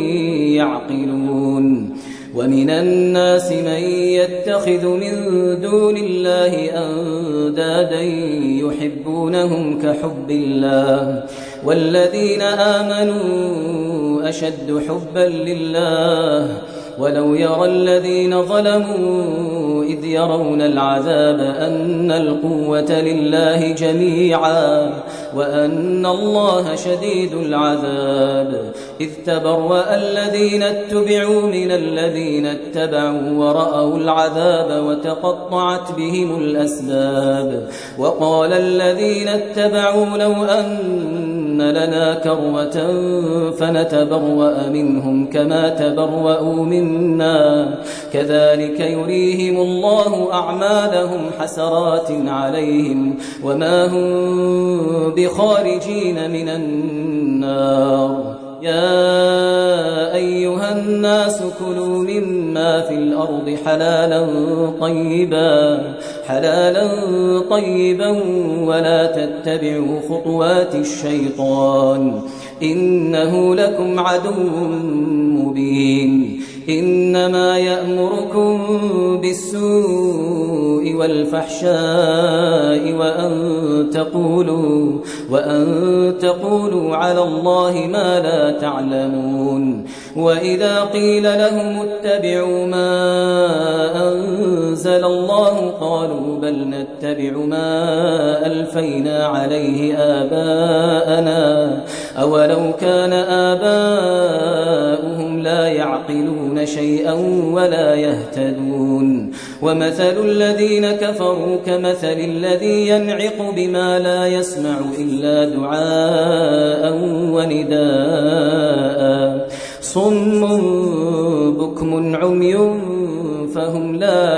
يعقلون ومن الناس من يتخذ من دون الله أندادا يحبونهم كحب الله والذين آمنوا أشد حبا لله ولو يرى الذين ظلموا إذ يرون العذاب أن القوة لله جميعا وأن الله شديد العذاب إذ تبرأ الذين اتبعوا من الذين اتبعوا ورأوا العذاب وتقطعت بهم الأسباب وقال الذين اتبعوا لو أن لنا كرة فنتبرأ منهم كما تبرأوا منا كذلك يريهم الله أعمالهم حسرات عليهم وما هم بخارجين من النار يا أيها الناس كلوا مما في الأرض حلالا طيبا ولا تتبعوا خطوات الشيطان إنه لكم عدو مبين إنما يأمركم بالسوء والفحشاء وأن تقولوا على الله ما لا تعلمون وإذا قيل لهم اتبعوا ما أنزل الله قالوا بل نتبع ما ألفينا عليه آباءنا أولو كان آباؤهم لا يعقلون شيئا ولا يهتدون ومثل الذين كفروا كمثل الذي ينعق بما لا يسمع إلا دعاء ونداء صم بكم عمي فهم لا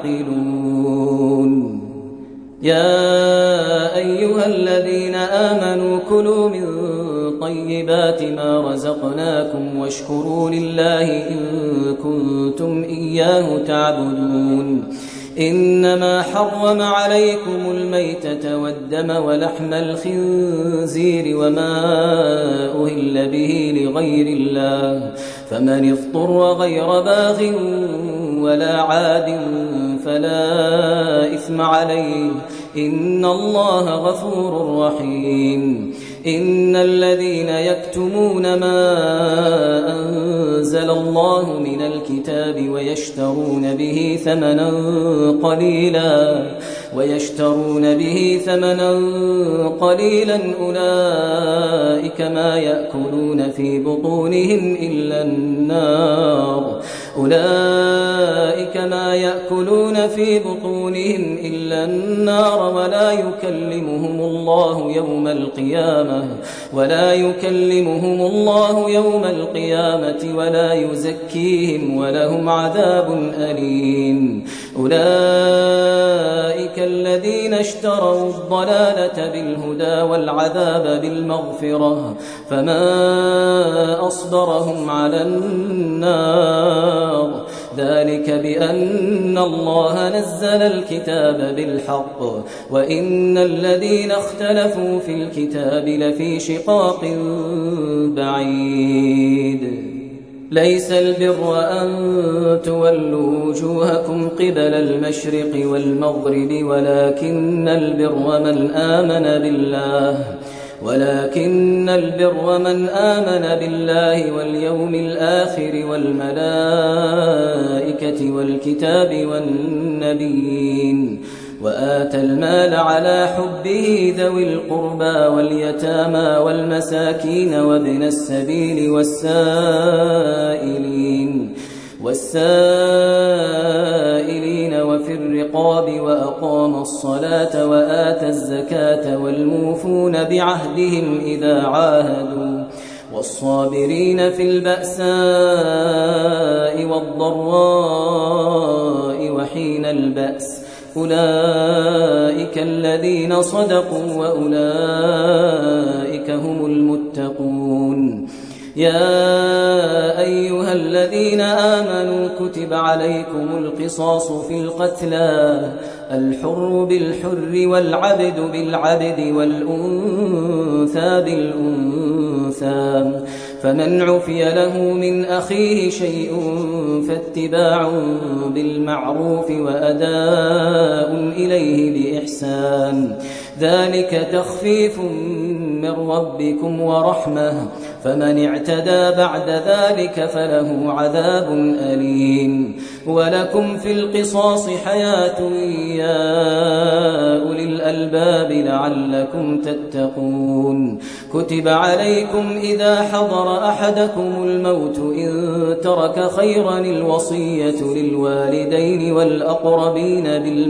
يعقلون يا أيها الذين آمنوا كلوا من طيبات ما رزقناكم واشكروا لله إن كنتم إياه تعبدون إنما حرم عليكم الميتة والدم ولحم الخنزير وما أهل به لغير الله فمن اضطر غير باغ ولا عاد فلا إثم عليه إن الله غفور رحيم إن الذين يكتمون ما أنزل الله من الكتاب ويشترون به ثمنا قليلا أولئك ما يأكلون في بطونهم إلا النار ولا يكلمهم الله يوم القيامة ولا يزكيهم ولهم عذاب أليم أولئك الذين اشتروا الضلالة بالهدى والعذاب بالمغفرة فما أصبرهم على النار ذلك بأن الله نزل الكتاب بالحق وإن الذين اختلفوا في الكتاب لفي شقاق بعيد ليس البر أن تولوا وجوهكم قبل المشرق والمغرب ولكن البر من آمن بالله واليوم الآخر والملائكة والكتاب والنبيين وآتى المال على حبه ذوي القربى واليتامى والمساكين وابن السبيل والسائلين وفي الرقاب وأقام الصلاة وآتى الزكاة والموفون بعهدهم إذا عاهدوا والصابرين في البأساء والضراء وحين البأس أولئك الذين صدقوا وأولئك هم المتقون يا أيها الذين آمنوا كتب عليكم القصاص في القتلى الحر بالحر والعبد بالعبد والأنثى بالأنثى فمن عفي له من أخيه شيء فاتباع بالمعروف وأداء إليه بإحسان ذلك تخفيف من ربكم ورحمة فمن اعتدى بعد ذلك فله عذاب أليم ولكم في القصاص حياة يا أولي الألباب لعلكم تتقون كتب عليكم إذا حضر أحدكم الموت إن ترك خيرا الوصية للوالدين والأقربين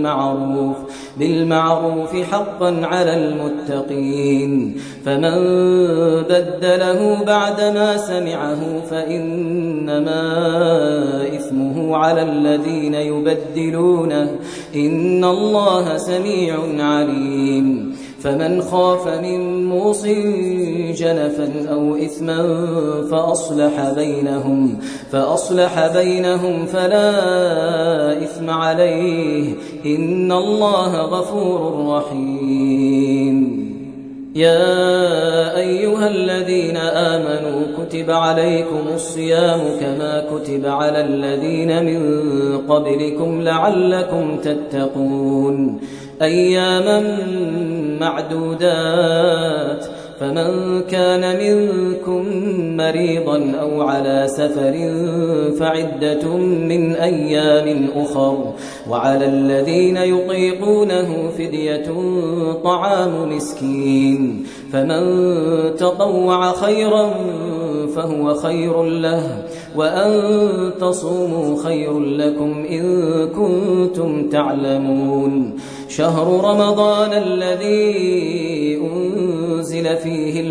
بالمعروف حقا على المتقين فمن بدله بعدما سمعه فإنما إثمه على الذين يبدلونه إن الله سميع عليم فمن خاف من موص جنفا أو إثما فأصلح بينهم فلا إثم عليه إن الله غفور رحيم. يا أيها الذين آمنوا كتب عليكم الصيام كما كتب على الذين من قبلكم لعلكم تتقون أياما معدودات فمن كان منكم مريضا أو على سفر فعدة من أيام أخر وعلى الذين يطيقونه فدية طعام مسكين فمن تطوع خيرا فهو خير له وأن تصوموا خير لكم إن كنتم تعلمون. شهر رمضان الذي أنزل فيه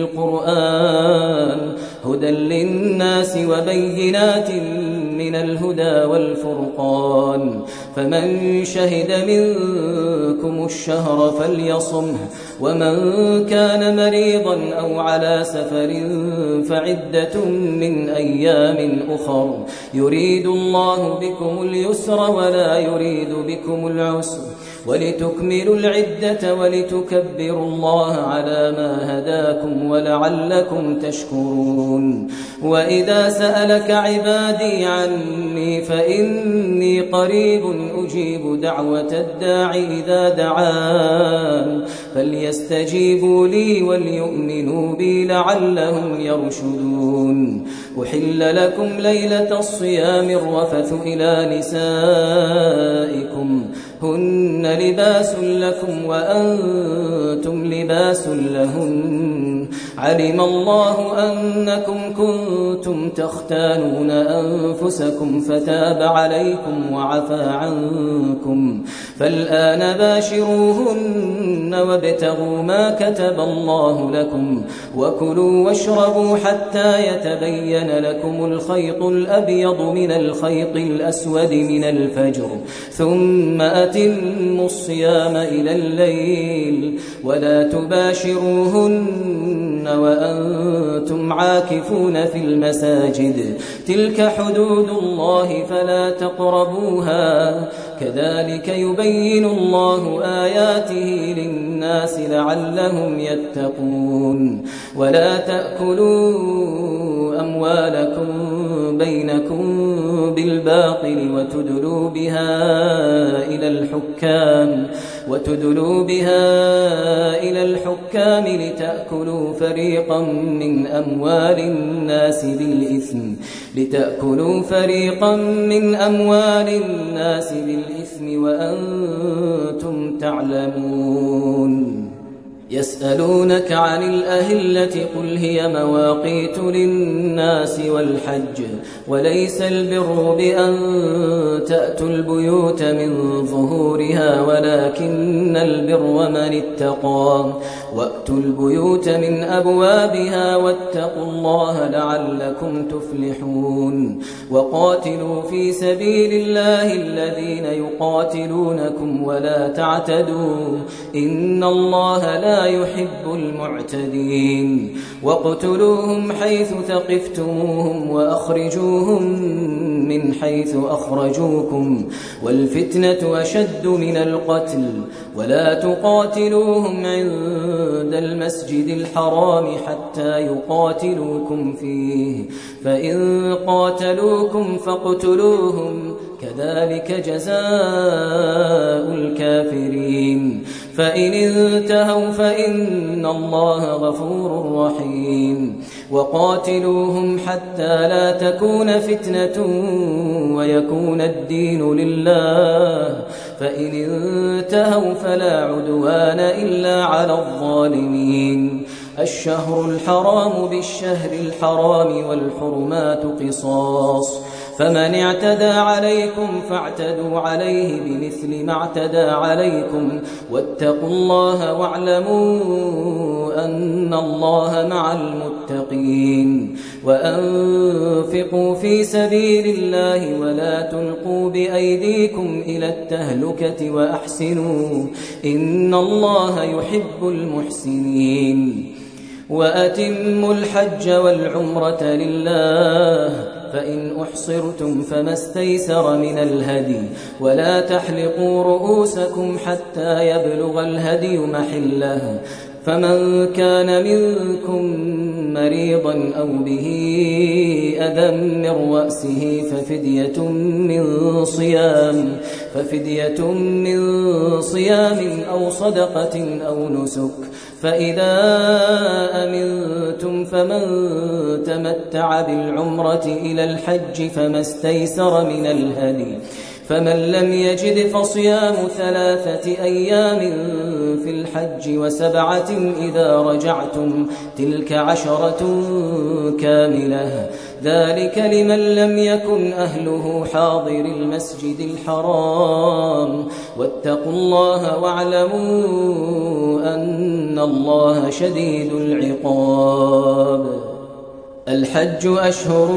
القرآن هدى للناس وبينات من الهدى والفرقان فمن شهد منكم الشهر فليصمه ومن كان مريضا أو على سفر فعدة من أيام أخر يريد الله بكم اليسر ولا يريد بكم العسر ولتكملوا العدة ولتكبروا الله على ما هداكم ولعلكم تشكرون. وإذا سألك عبادي عني فإني قريب أجيب دعوة الداع إذا دعان فليستجيبوا لي وليؤمنوا بي لعلهم يرشدون. أحل لكم ليلة الصيام الرفث إلى نسائكم هن لباس لكم وأنتم لباس لهن علم الله أنكم كنتم تختانون أنفسكم فتاب عليكم وعفى عنكم فالآن باشروهن وابتغوا ما كتب الله لكم وكلوا واشربوا حتى يتبين لكم الخيط الأبيض من الخيط الأسود من الفجر ثم أتموا الصيام إلى الليل ولا تباشروهن وأنتم عاكفون في المساجد تلك حدود الله فلا تقربوها كذلك يبين الله آياته للناس لعلهم يتقون. ولا تأكلوا أموالكم بينكم بالباطل وتدلوا بها إلى الحكام لتأكلوا فريقا من أموال الناس بالإثم وأنتم تعلمون. يسألونك عن الأهلة قل هي مواقيت للناس والحج وليس البر بأن تأتوا البيوت من ظهورها ولكن البر من اتقى وأتوا البيوت من أبوابها واتقوا الله لعلكم تفلحون. وقاتلوا في سبيل الله الذين يقاتلونكم ولا تعتدوا إن الله لا يحب المعتدين. واقتلوهم حيث ثقفتموهم وأخرجوهم من حيث أخرجوكم والفتنة أشد من القتل ولا تقاتلوهم عند المسجد الحرام حتى يقاتلوكم فيه فإن قاتلوكم فاقتلوهم كذلك جزاء الكافرين. فإن انتهوا فإن الله غفور رحيم. وقاتلوهم حتى لا تكون فتنة ويكون الدين لله فإن انتهوا فلا عدوان إلا على الظالمين. الشهر الحرام بالشهر الحرام والحرمات قصاص فمن اعتدى عليكم فاعتدوا عليه بمثل ما اعتدى عليكم واتقوا الله واعلموا أن الله مع المتقين وأنفقوا في سبيل الله ولا تلقوا بأيديكم إلى التهلكة وأحسنوا إن الله يحب المحسنين وأتموا الحج والعمرة لله فإن أحصرتم فما استيسر من الهدي ولا تحلقوا رؤوسكم حتى يبلغ الهدي محله فمن كان منكم مريضا أو به أذى من رأسه ففدية من صيام أو صدقة أو نسك فإذا أمنتم فمن تمتع بالعمرة إلى الحج فما استيسر من الهدي فمن لم يجد فصيام 3 أيام في الحج و7 إذا رجعتم تلك 10 كاملة ذلك لمن لم يكن أهله حاضر المسجد الحرام واتقوا الله واعلموا أن الله شديد العقاب الحج أشهر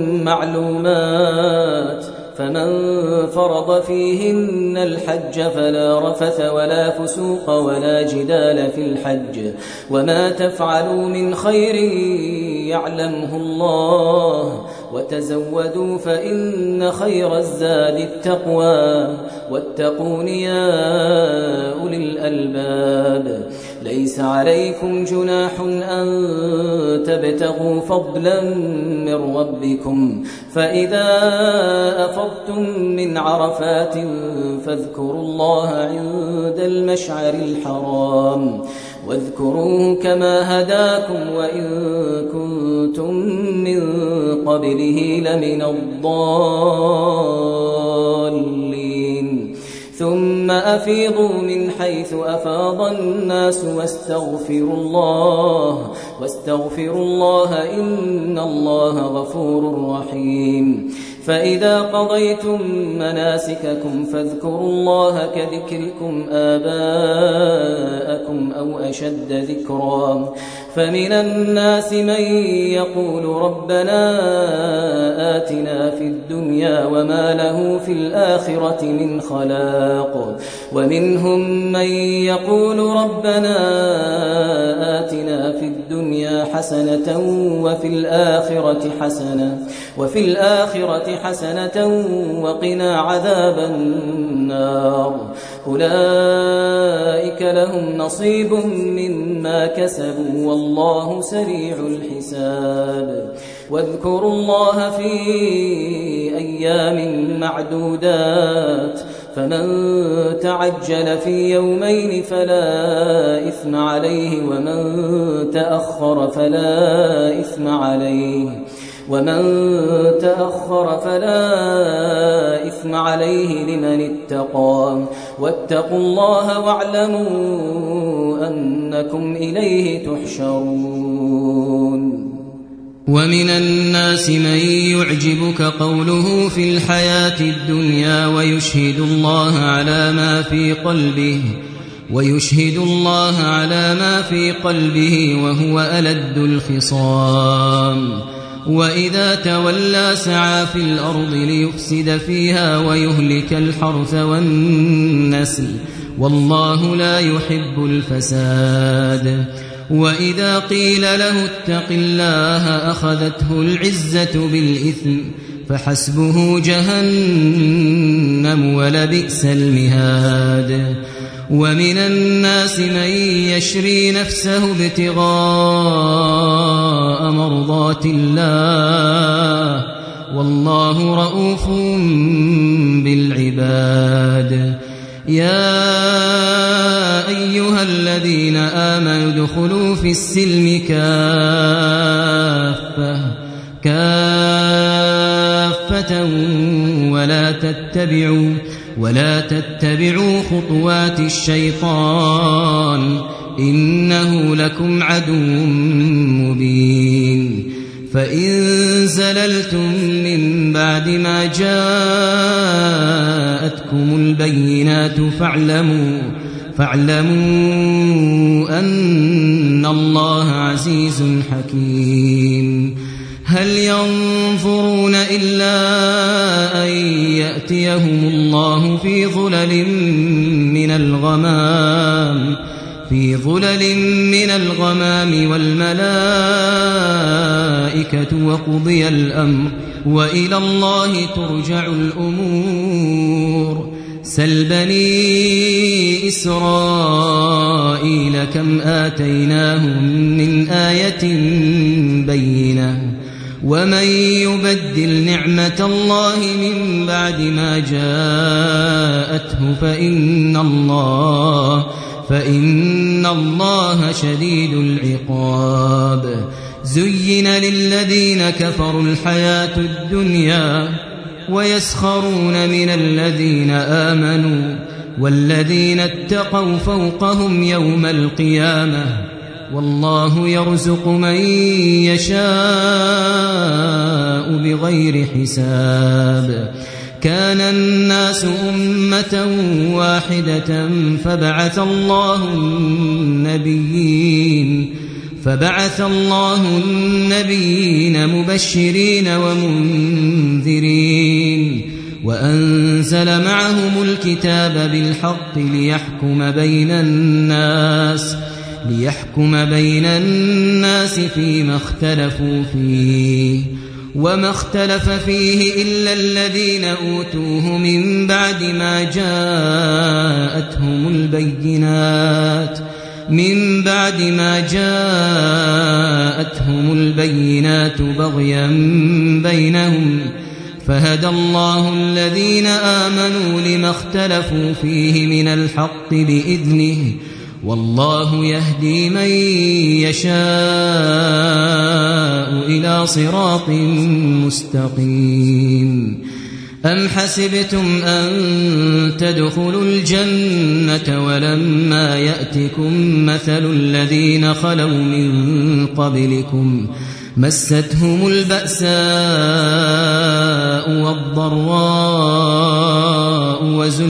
معلومات فمن فرض فيهن الحج فلا رفث ولا فسوق ولا جدال في الحج وما تفعلوا من خير يعلمه الله وتزودوا فإن خير الزاد التقوى واتقون يا أولي الألباب ليس عليكم جناح أن تبتغوا فضلا من ربكم فإذا أفضتم من عرفات فاذكروا الله عند المشعر الحرام واذكروه كما هداكم وإن كنتم من قبله لمن الضالين ثم أفيضوا من حيث أفاض الناس واستغفروا الله إن الله غفور رحيم فإذا قضيتم مناسككم فاذكروا الله كذكركم آباءكم أو أشد ذكرا فمن الناس من يقول ربنا آتنا في الدنيا وما له في الآخرة من خلاق ومنهم من يقول ربنا آتنا في الدنيا حسنة وفي الآخرة حسنة وقنا عذاب النار أولئك لهم نصيب مما كسبوا والله سريع الحساب واذكروا الله في أيام معدودات فمن تعجل في يومين فلا إثم عليه ومن تأخر فلا إثم عليه لمن اتقى واتقوا الله واعلموا أنكم إليه تحشرون ومن الناس من يعجبك قوله في الحياة الدنيا ويشهد الله على ما في قلبه وهو ألد الخصام وإذا تولى سعى في الأرض ليفسد فيها ويهلك الحرث والنسل والله لا يحب الفساد وإذا قيل له اتق الله أخذته العزة بالإثم فحسبه جهنم ولبئس المهاد ومن الناس من يشري نفسه ابتغاء مرضات الله والله رؤوف بالعباد يا أيها الذين آمنوا ادخلوا في السلم كافة ولا تتبعوا خطوات الشيطان إنه لكم عدو مبين فإن زللتم من بعد ما جاءتكم البينات فاعلموا أن الله عزيز حكيم. هل ينظرون إلا أن يأتيهم الله في ظلل من الغمام والملائكة وقضي الأمر وإلى الله ترجع الأمور. سل بني إسرائيل كم آتيناهم من آية بينة ومن يبدل نعمة الله من بعد ما جاءته فإن الله شديد العقاب. زين للذين كفروا الحياة الدنيا ويسخرون من الذين آمنوا والذين اتقوا فوقهم يوم القيامة والله يرزق من يشاء بغير حساب. كان الناس أمة واحدة فبعث الله النبيين مبشرين ومنذرين وأنزل معهم الكتاب بالحق ليحكم بين الناس فيما اختلفوا فيه وما اختلف فيه إلا الذين أوتوه من بعد ما جاءتهم البينات بغيا بينهم فهدى الله الذين آمنوا لما اختلفوا فيه من الحق بإذنه والله يهدي من يشاء إلى صراط مستقيم. أم حسبتم أن تدخلوا الجنة ولما يأتكم مثل الذين خلوا من قبلكم مستهم البأساء والضراء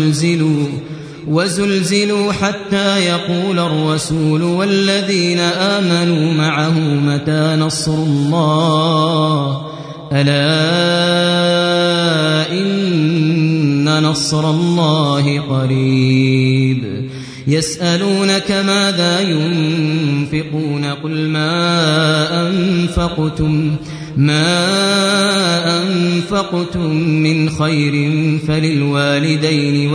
وزلزلوا حتى يقول الرسول والذين آمنوا معه متى نصر الله ألا إن نصر الله قريب. يسألونك ماذا ينفقون قل ما أنفقتم من خير فللوالدين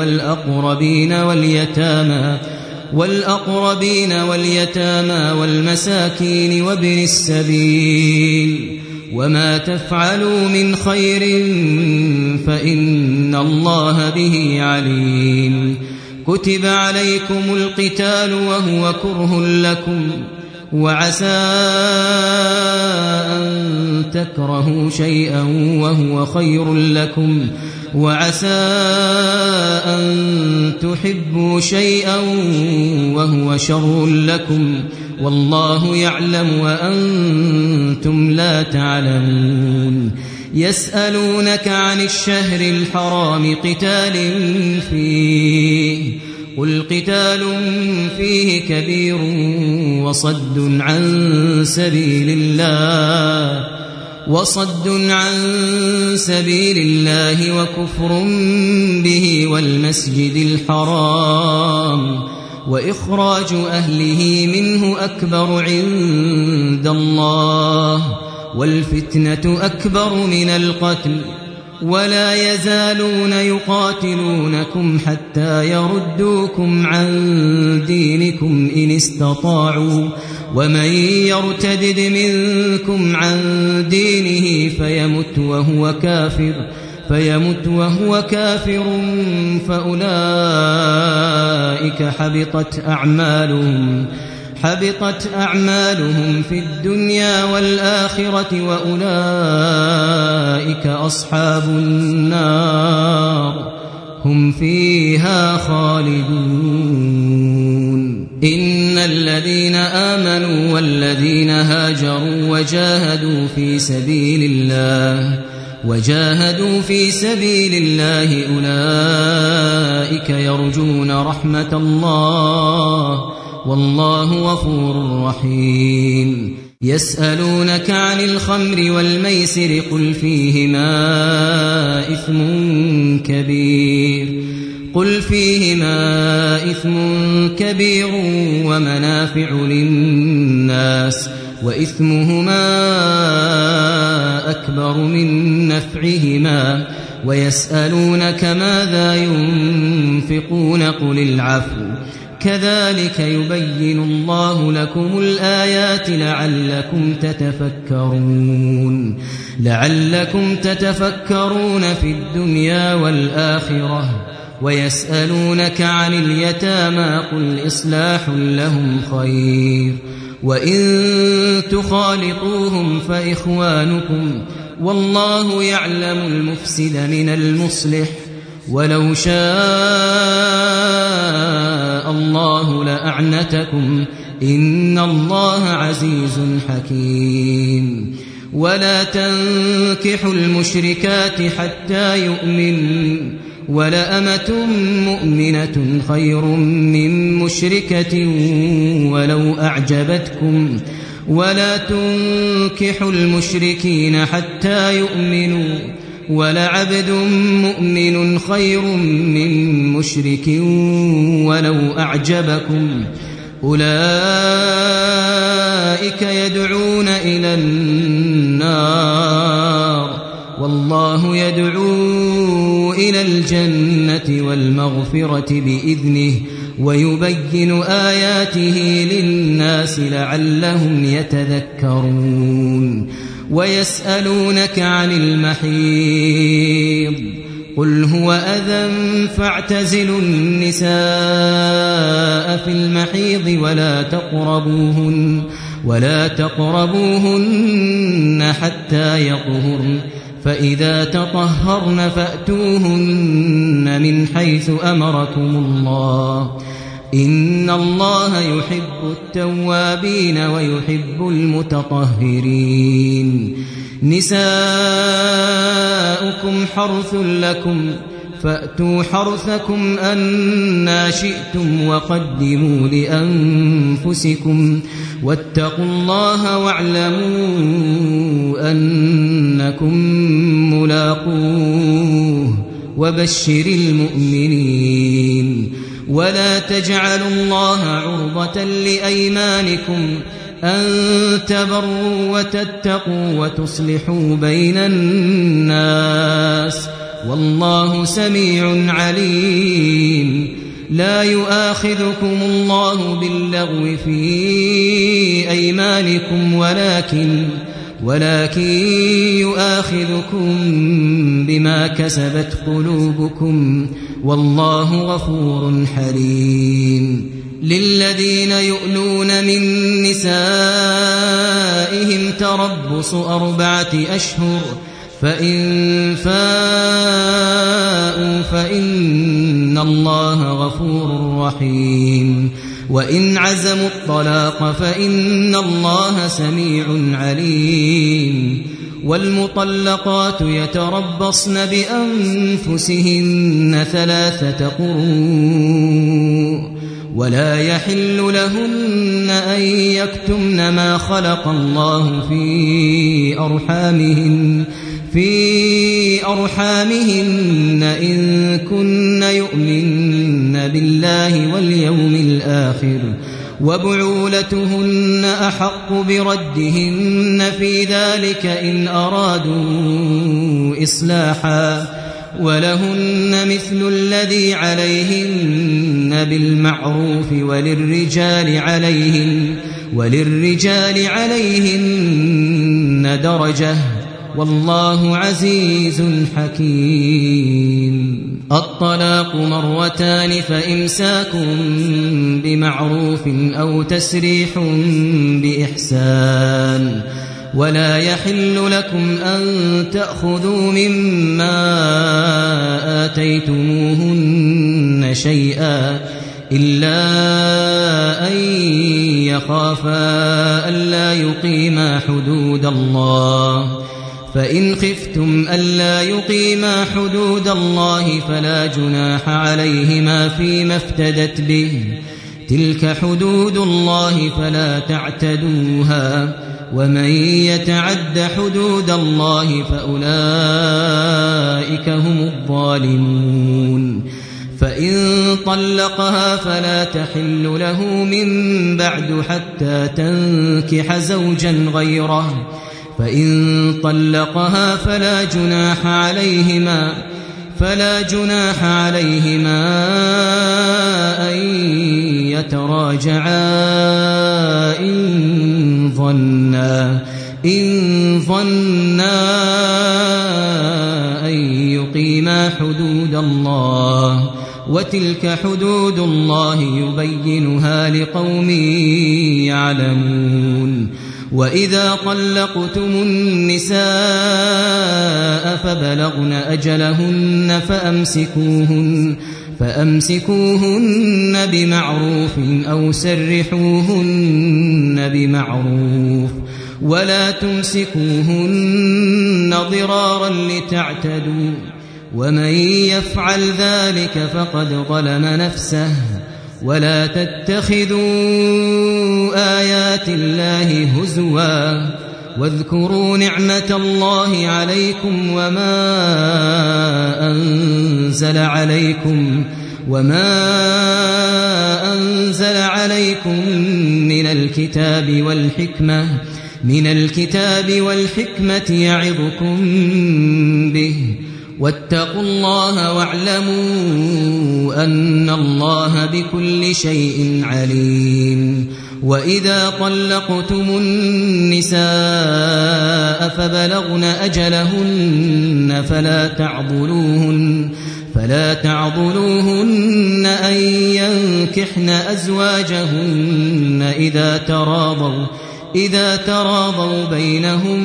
والأقربين واليتامى والمساكين وابن السبيل وما تفعلوا من خير فإن الله به عليم. كتب عليكم القتال وهو كره لكم وعسى أن تكرهوا شيئا وهو خير لكم وعسى أن تحبوا شيئا وهو شر لكم والله يعلم وأنتم لا تعلمون. يسألونك عن الشهر الحرام قتال فيه قل قتال فيه كبير وصد عن سبيل الله وكفر به والمسجد الحرام وإخراج أهله منه أكبر عند الله والفتنة أكبر من القتل ولا يزالون يقاتلونكم حتى يردوكم عن دينكم إن استطاعوا ومن يرتدد منكم عن دينه فيمت وهو كافر فأولئك حبطت أعمالهم في الدنيا والآخرة وأولئك أصحاب النار هم فيها خالدون. إن الذين آمنوا والذين هاجروا وجاهدوا في سبيل الله أولئك يرجون رحمة الله والله غفور رحيم. يسألونك عن الخمر والميسر قل فيهما إثم كبير ومنافع للناس وإثمهما أكبر من نفعهما ويسألونك ماذا ينفقون قل العفو كذلك يبين الله لكم الآيات لعلكم تتفكرون في الدنيا والآخرة. ويسألونك عن اليتامى قل إصلاح لهم خير وإن تخالطوهم فإخوانكم والله يعلم المفسد من المصلح ولو شاء الله لأعنتكم إن الله عزيز حكيم. ولا تنكحوا المشركات حتى يؤمنوا ولأمة مؤمنة خير من مشركة ولو أعجبتكم ولا تنكحوا المشركين حتى يؤمنوا ولعبد مؤمن خير من مشرك ولو أعجبكم أولئك يدعون إلى النار والله يدعو إلى الجنة والمغفرة بإذنه ويبين آياته للناس لعلهم يتذكرون. ويسألونك عن المحيض قل هو أذى فاعتزلوا النساء في المحيض ولا تقربوهن حتى يطهرن فإذا تطهرن فأتوهن من حيث أمركم الله إن الله يحب التوابين ويحب المتطهرين. نساؤكم حرث لكم فأتوا حرثكم أنى شئتم وقدموا لأنفسكم واتقوا الله واعلموا أنكم ملاقوه وبشر المؤمنين. ولا تجعلوا الله عرضة لأيمانكم أن تبروا وتتقوا وتصلحوا بين الناس والله سميع عليم. لا يؤاخذكم الله باللغو في أيمانكم ولكن يؤاخذكم بما كسبت قلوبكم والله غفور حليم. للذين يؤلون من نسائهم تربص 4 أشهر فإن فاءوا فإن الله غفور رحيم. وإن عزموا الطلاق فإن الله سميع عليم. والمطلقات يتربصن بأنفسهن 3 قروء ولا يحل لهن أن يكتمن ما خلق الله في أرحامهن إن كن يؤمن بالله واليوم الآخر وبعولتهن أحق بردهن في ذلك إن أرادوا إصلاحا ولهن مثل الذي عليهن بالمعروف وللرجال عليهن درجة والله عزيز حكيم. الطلاق 2 فإمساك بمعروف أو تسريح بإحسان ولا يحل لكم أن تأخذوا مما آتيتموهن شيئا إلا أن يخافا ألا يقيما حدود الله فإن خفتم ألا يقيما حدود الله فلا جناح عليهما فيما افتدت به تلك حدود الله فلا تعتدوها ومن يتعد حدود الله فأولئك هم الظالمون فإن طلقها فلا تحل له من بعد حتى تنكح زوجا غيره فإن طلقها فلا جناح عليهما أن يتراجعا إن ظنا أن يقيما حدود الله وتلك حدود الله يبينها لقوم يعلمون وإذا طلقتم النساء فبلغن أجلهن فأمسكوهن بمعروف أو سرحوهن بمعروف ولا تمسكوهن ضرارا لتعتدوا ومن يفعل ذلك فقد ظلم نفسه ولا تتخذوا آيات الله هزوا واذكروا نعمة الله عليكم وما أنزل عليكم من الكتاب والحكمة يعظكم به واتقوا الله واعلموا أن الله بكل شيء عليم وإذا طلقتم النساء فبلغن أجلهن فلا تعضلوهن أن ينكحن أزواجهن إذا تراضوا بينهم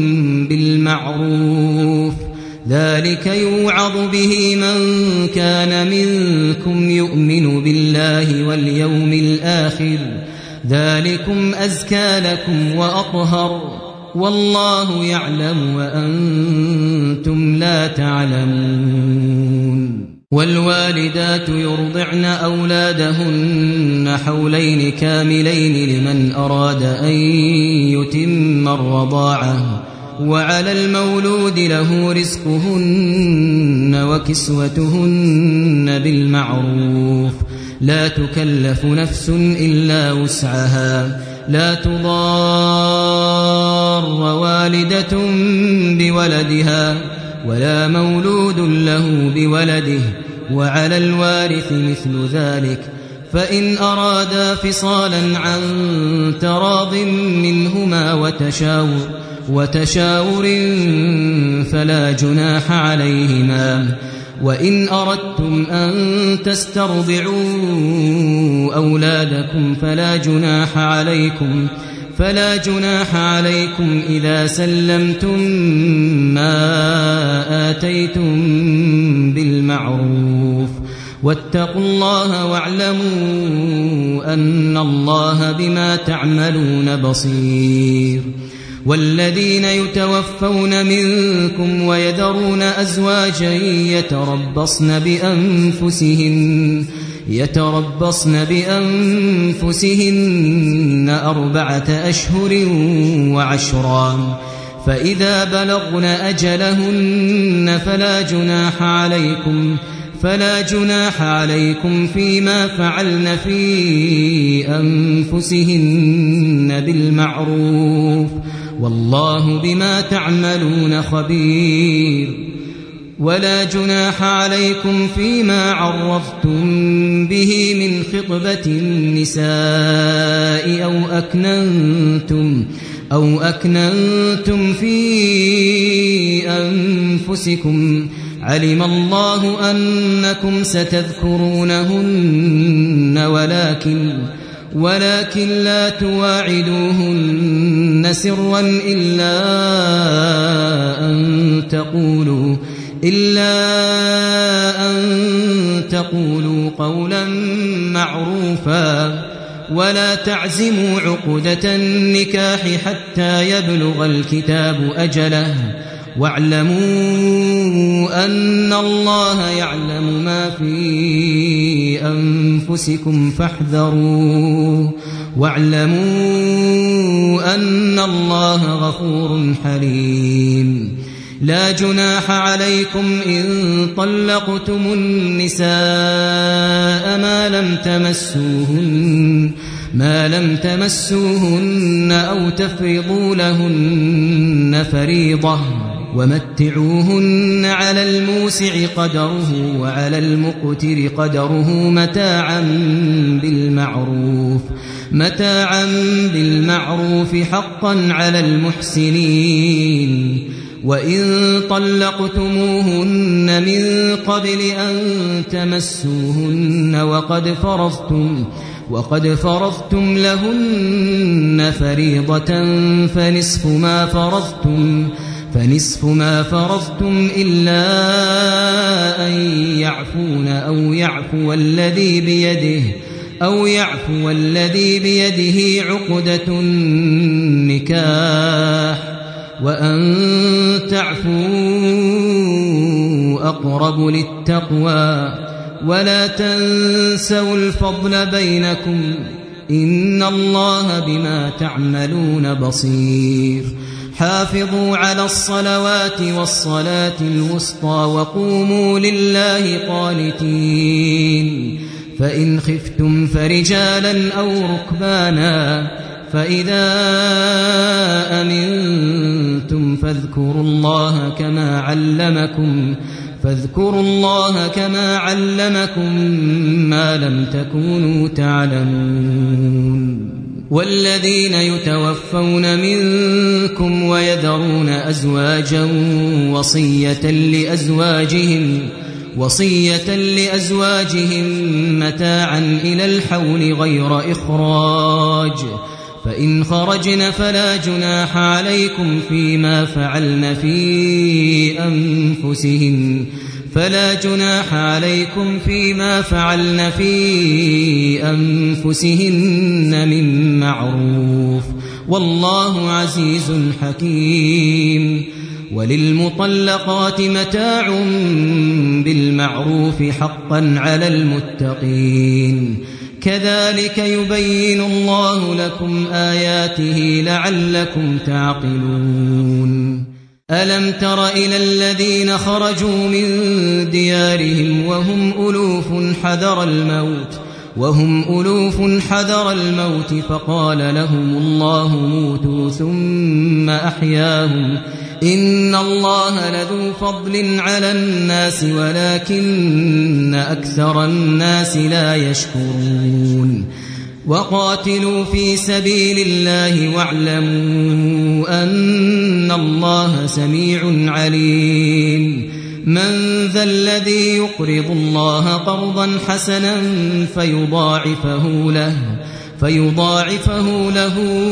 بالمعروف ذلك يوعظ به من كان منكم يؤمن بالله واليوم الآخر ذلكم أزكى لكم وأطهر والله يعلم وأنتم لا تعلمون والوالدات يرضعن أولادهن حولين كاملين لمن أراد أن يتم الرضاعة وعلى المولود له رزقهن وكسوتهن بالمعروف لا تكلف نفس إلا وسعها لا تضار والدة بولدها ولا مولود له بولده وعلى الوارث مثل ذلك فإن أرادا فصالا عن تراض منهما وتشاور فلا جناح عليهما وإن أردتم أن تسترضعوا أولادكم فلا جناح عليكم إذا سلمتم ما آتيتم بالمعروف واتقوا الله واعلموا أن الله بما تعملون بصير والذين يتوفون منكم ويذرون أزواجا يتربصن بأنفسهن 4 أشهر وعشرا فإذا بلغن أجلهن فلا جناح عليكم فيما فعلن في أنفسهن بالمعروف والله بما تعملون خبير ولا جناح عليكم فيما عرضتم به من خطبة النساء أو أكننتم في أنفسكم علم الله أنكم ستذكرونهن ولكن لا تواعدوهن سرا إلا أن تقولوا قولا معروفا ولا تعزموا عقدة النكاح حتى يبلغ الكتاب أجله واعلموا أن الله يعلم ما في أنفسكم فاحذروه واعلموا أن الله غفور حليم لا جناح عليكم إن طلقتم النساء ما لم تمسوهن أو تفرضوا لهن فريضة ومتعوهن على الموسع قدره وعلى المقتر قدره متاعا بالمعروف حقا على المحسنين وإن طلقتموهن من قبل أن تمسوهن وقد فرضتم لهن فريضة فنصف ما فرضتم إلا أن يعفون أو يعفو الذي بيده عقدة النكاح وأن تعفوا أقرب للتقوى ولا تنسوا الفضل بينكم إن الله بما تعملون بصير حافظوا على الصلوات والصلاة الوسطى وقوموا لله قانتين فإن خفتم فرجالا أو ركبانا فإذا أمنتم فاذكروا الله كما علمكم ما لم تكونوا تعلمون والذين يتوفون منكم ويذرون أزواجا وصية لأزواجهم متاعا إلى الحول غير إخراج فإن خرجن فلا جناح عليكم فيما فعلن في أنفسهن من معروف والله عزيز حكيم وللمطلقات متاع بالمعروف حقا على المتقين كذلك يبين الله لكم آياته لعلكم تعقلون ألم تر إلى الذين خرجوا من ديارهم وهم ألوف حذر الموت فقال لهم الله موتوا ثم أحياهم إن الله لذو فضل على الناس ولكن أكثر الناس لا يشكرون وقاتلوا في سبيل الله واعلموا أن الله سميع عليم من ذا الذي يقرض الله قرضا حسنا فيضاعفه له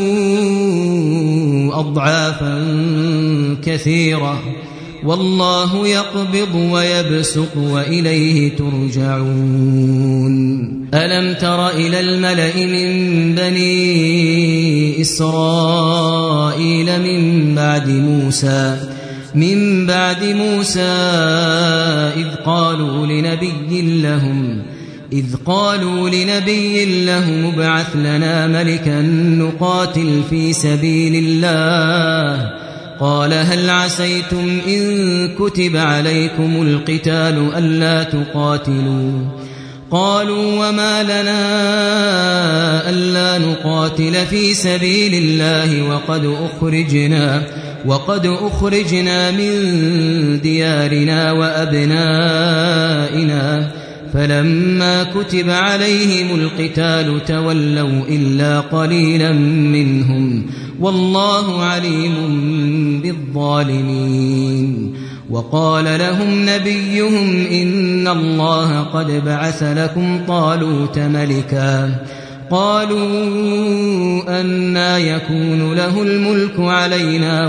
أضعافا كثيرة والله يقبض ويبسط وإليه ترجعون ألم تر إلى الملأ من بني إسرائيل من بعد موسى إذ قالوا لنبي لهم ابعث لنا ملكا نقاتل في سبيل الله قال هل عسيتم إن كتب عليكم القتال ألا تقاتلوا قالوا وما لنا ألا نقاتل في سبيل الله وقد أخرجنا من ديارنا وأبنائنا فلما كتب عليهم القتال تولوا إلا قليلا منهم والله عليم بالظالمين وقال لهم نبيهم إن الله قد بعث لكم طالوت ملكا قالوا أنى يكون له الملك علينا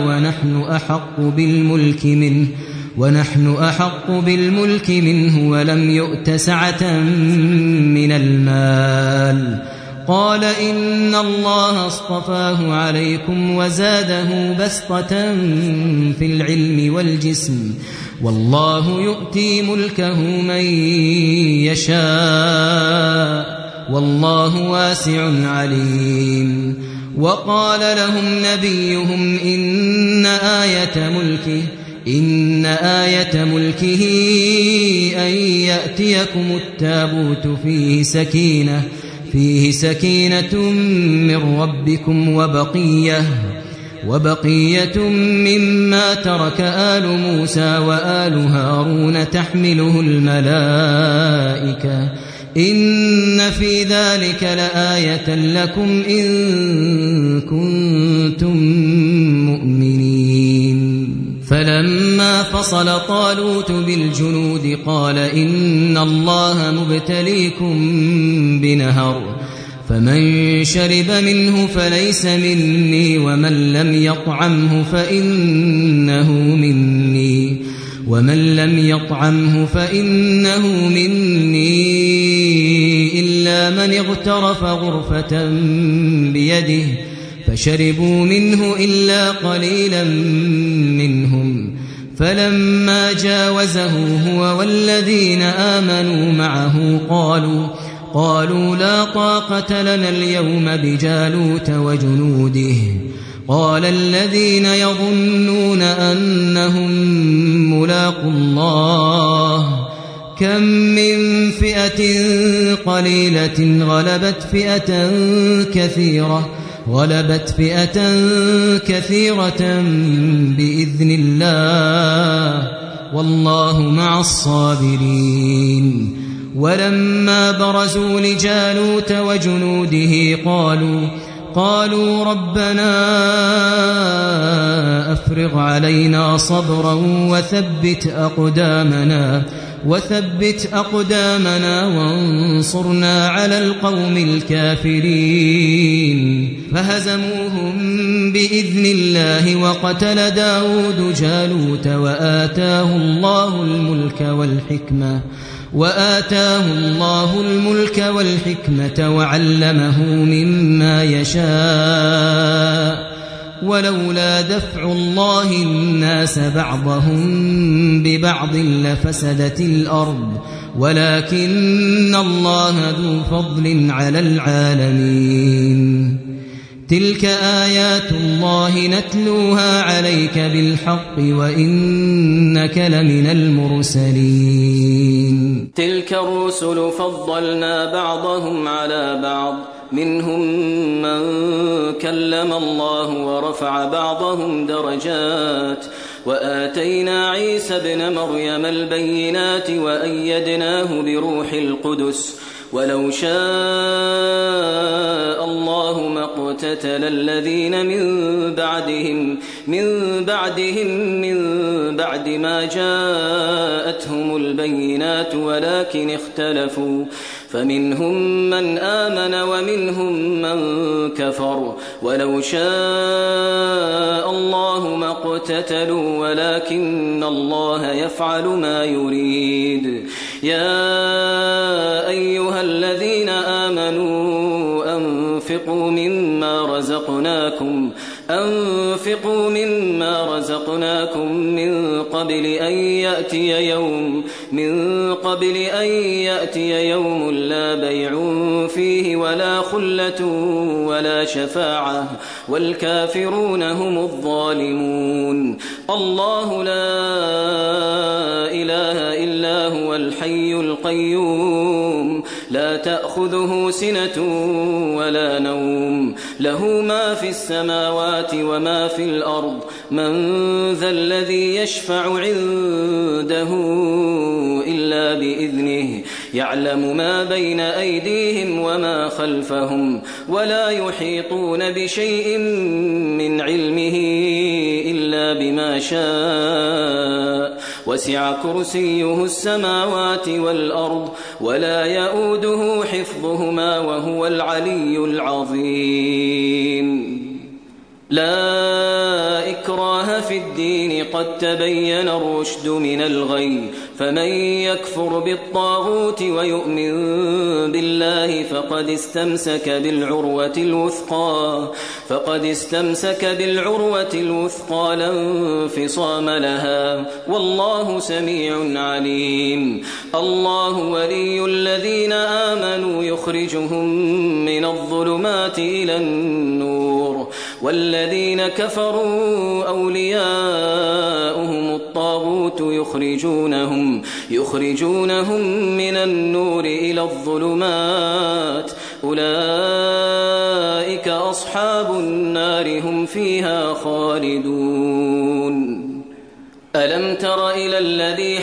ونحن أحق بالملك منه ولم يؤت سعة من المال قال إن الله اصطفاه عليكم وزاده بسطة في العلم والجسم والله يؤتي ملكه من يشاء والله واسع عليم وقال لهم نبيهم إن آية ملكه أن يأتيكم التابوت فيه سكينة من ربكم وبقية مما ترك آل موسى وآل هارون تحمله الملائكة إن في ذلك لآية لكم إن كنتم مؤمنين فلما فصل طالوت بالجنود قال إن الله مبتليكم بنهر فمن شرب منه فليس مني ومن لم يطعمه فإنه مني إلا من اغترف غرفة بيده فشربوا منه إلا قليلا منهم فلما جاوزه هو والذين آمنوا معه قالوا لا طاقة لنا اليوم بجالوت وجنوده قال الذين يظنون أنهم ملاقو الله كم من فئة قليلة غلبت فئة كثيرة بإذن الله والله مع الصابرين ولما برزوا لجالوت وجنوده قالوا ربنا أفرغ علينا صبرا وثبت أقدامنا وانصرنا على القوم الكافرين فهزموهم بإذن الله وقتل داود جالوت وآتاه الله الملك والحكمة وعلمه مما يشاء ولولا دفع الله الناس بعضهم ببعض لفسدت الأرض ولكن الله ذو فضل على العالمين تلك آيات الله نتلوها عليك بالحق وإنك لمن المرسلين تلك الرسل فضلنا بعضهم على بعض منهم من كلم الله ورفع بعضهم درجات وآتينا عيسى ابن مريم البينات وأيدناه بروح القدس ولو شاء الله ما اقتتل الذين من بعد ما جاءتهم البينات ولكن اختلفوا فمنهم من آمن ومنهم من كفر ولو شاء الله ما اقتتلوا ولكن الله يفعل ما يريد يا أيها الذين آمنوا أنفقوا مما رزقناكم من قبل أن يأتي يوم لا بيع فيه ولا خلة ولا شفاعة والكافرون هم الظالمون الله لا إله إلا هو الحي القيوم لا تأخذه سنة ولا نوم له ما في السماوات وما في الأرض من ذا الذي يشفع عنده إلا بإذنه يعلم ما بين أيديهم وما خلفهم ولا يحيطون بشيء من علمه إلا بما شاء وسع كرسيه السماوات والأرض ولا يؤوده حفظهما وهو العلي العظيم لا إكراه في الدين قد تبين الرشد من الغي فمن يكفر بالطاغوت ويؤمن بالله فقد استمسك بالعروة الوثقى لا انفصام لها والله سميع عليم الله ولي الذين آمنوا يخرجهم من الظلمات إلى النور والذين كفروا أولياؤهم الطاغوت يخرجونهم من النور إلى الظلمات أولئك أصحاب النار هم فيها خالدون ألم تر إلى الذي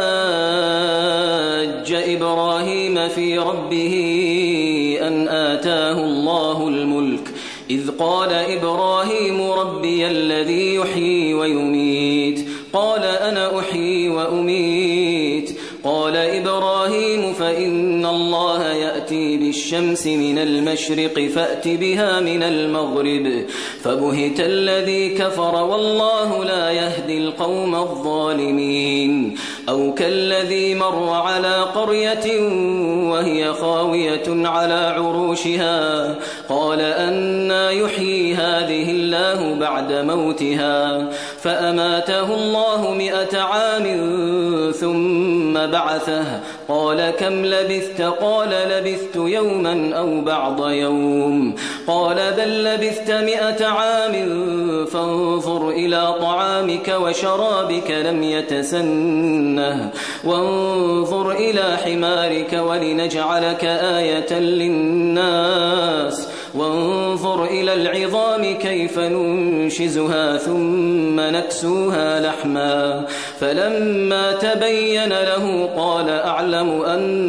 حاج إبراهيم في ربه أن آتاه الله الملك إذ قال إبراهيم ربي الذي يحيي ويميت قال أنا أحيي وأميت قال إبراهيم فإن الله يأتي بالشمس من المشرق فأت بها من المغرب فبهت الذي كفر والله لا يهدي القوم الظالمين أو كالذي مر على قرية وهي خاوية على عروشها قال أنى يحيي هذه الله بعد موتها فأماته الله 100 عام ثم بعثه قال كم لبثت قال لبثت يوما أو بعض يوم قال بل لبثت 100 عام فانظر إلى طعامك وشرابك لم يتسنه وانظر إلى حمارك ولنجعلك آية للناس وانظر إلى العظام كيف ننشزها ثم نكسوها لحما فلما تبين له قال أعلم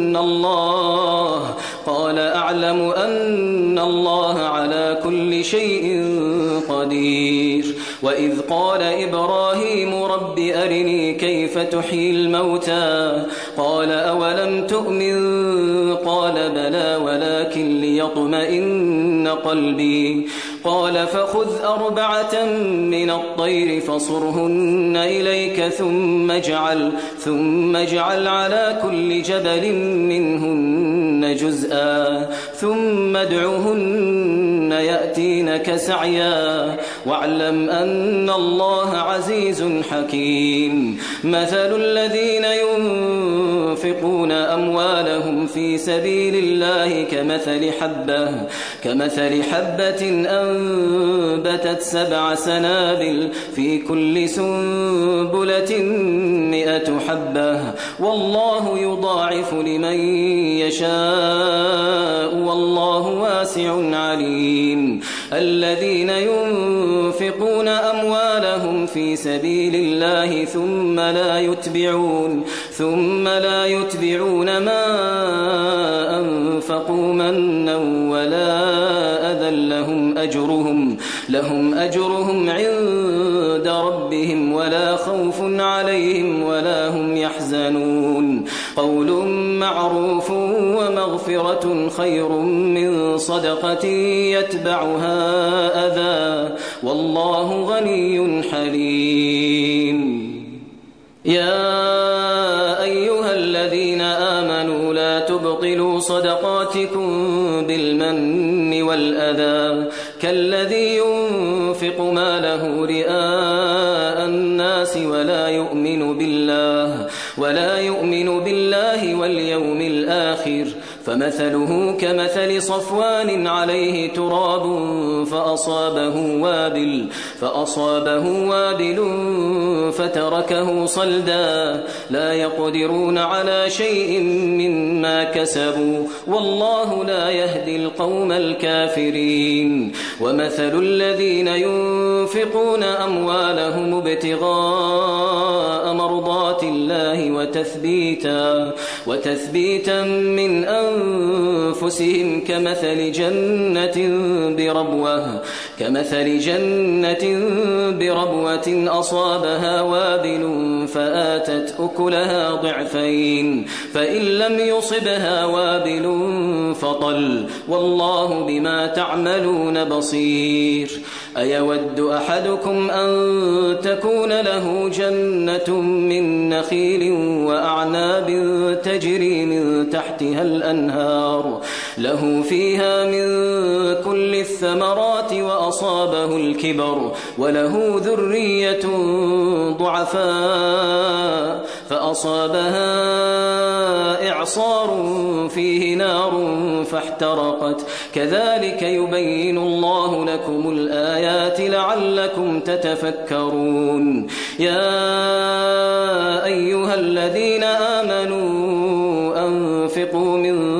أن الله على كل شيء قدير وإذ قال إبراهيم رب أرني كيف تحيي الموتى قال أولم تؤمن قال بلى ولكن ليطمئن قلبي قال فخذ 4 من الطير فصرهن إليك ثم اجعل على كل جبل منهن جزءا ثم ادعهن يأتينك سعيا واعلم أن الله عزيز حكيم مثل الذين ينفقون أموالهم في سبيل الله كمثل حبة أنبتت 7 سنابل في كل سنبلة 100 حبة والله يضاعف لمن يشاء والله واسع عليم الذين ينفقون أموالهم في سبيل الله ثم لا يتبعون ما أنفقوا منا ولا أذى لهم أجرهم عند ربهم ولا خوف عليهم ولا هم يحزنون قول معروف ومغفرة خير من صدقة يتبعها أذى والله غني حليم يا أيها الذين آمنوا لا تبطلوا صدقاتكم بالمن والأذى كالذي ينفق ماله رئاء الناس ولا يؤمن بالله واليوم الآخر فمثله كمثل صفوان عليه تراب فأصابه وابل فتركه صلدا لا يقدرون على شيء مما كسبوا والله لا يهدي القوم الكافرين ومثل الذين ينفقون أموالهم ابتغاء مرضات الله وتثبيتا من أنفسهم كمثل جنة بربوة أصابها وابل فآتت أكلها ضعفين فإن لم يصبها وابل فطل والله بما تعملون بصير أيود أحدكم أن تكون له جنة من نخيل وأعناب تجري من تحتها الأنهار له فيها من كل الثمرات وأصابه الكبر وله ذرية ضعفاء فأصابها إعصار فيه نار فاحترقت كذلك يبين الله لكم الآيات لعلكم تتفكرون يا أيها الذين آمنوا أنفقوا من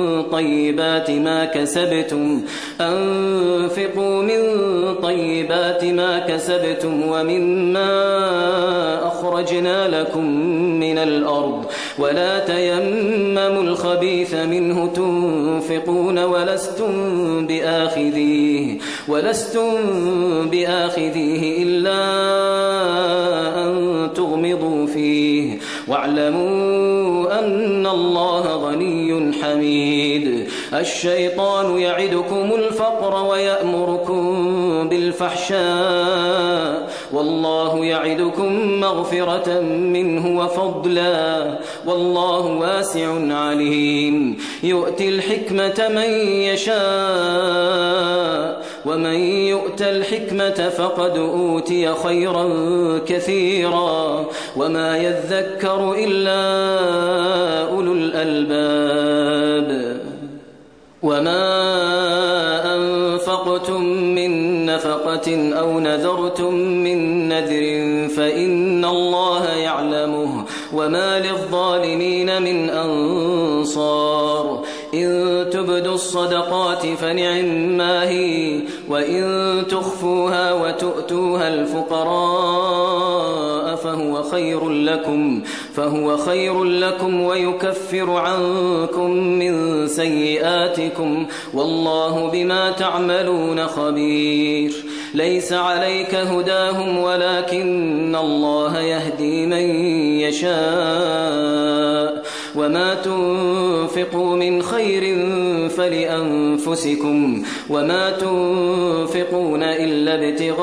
طيبات ما كسبتم ومما أخرجنا لكم من الأرض ولا تيمموا الخبيث منه تنفقون ولستم بآخذيه إلا أن تغمضوا فيه واعلموا أن الله غني حميد الشيطان يعدكم الفقر ويأمركم بالفحشاء والله يعدكم مغفرة منه وفضلا والله واسع عليم يؤتي الحكمة من يشاء ومن يؤت الحكمة فقد أوتي خيرا كثيرا وما يذكر إلا أولو الألباب وما أنفقتم من نفقة أو نذرتم من نذر فإن الله يعلمه وما للظالمين من أنصار إن تبدوا الصدقات فنعما هي وإن تخفوها وتؤتوها الفقراء فهو خير لكم ويكفر عنكم من سيئاتكم والله بما تعملون خبير ليس عليك هداهم ولكن الله يهدي من يشاء وما تنفقوا من خير فلأنفسكم وما تنفقون إلا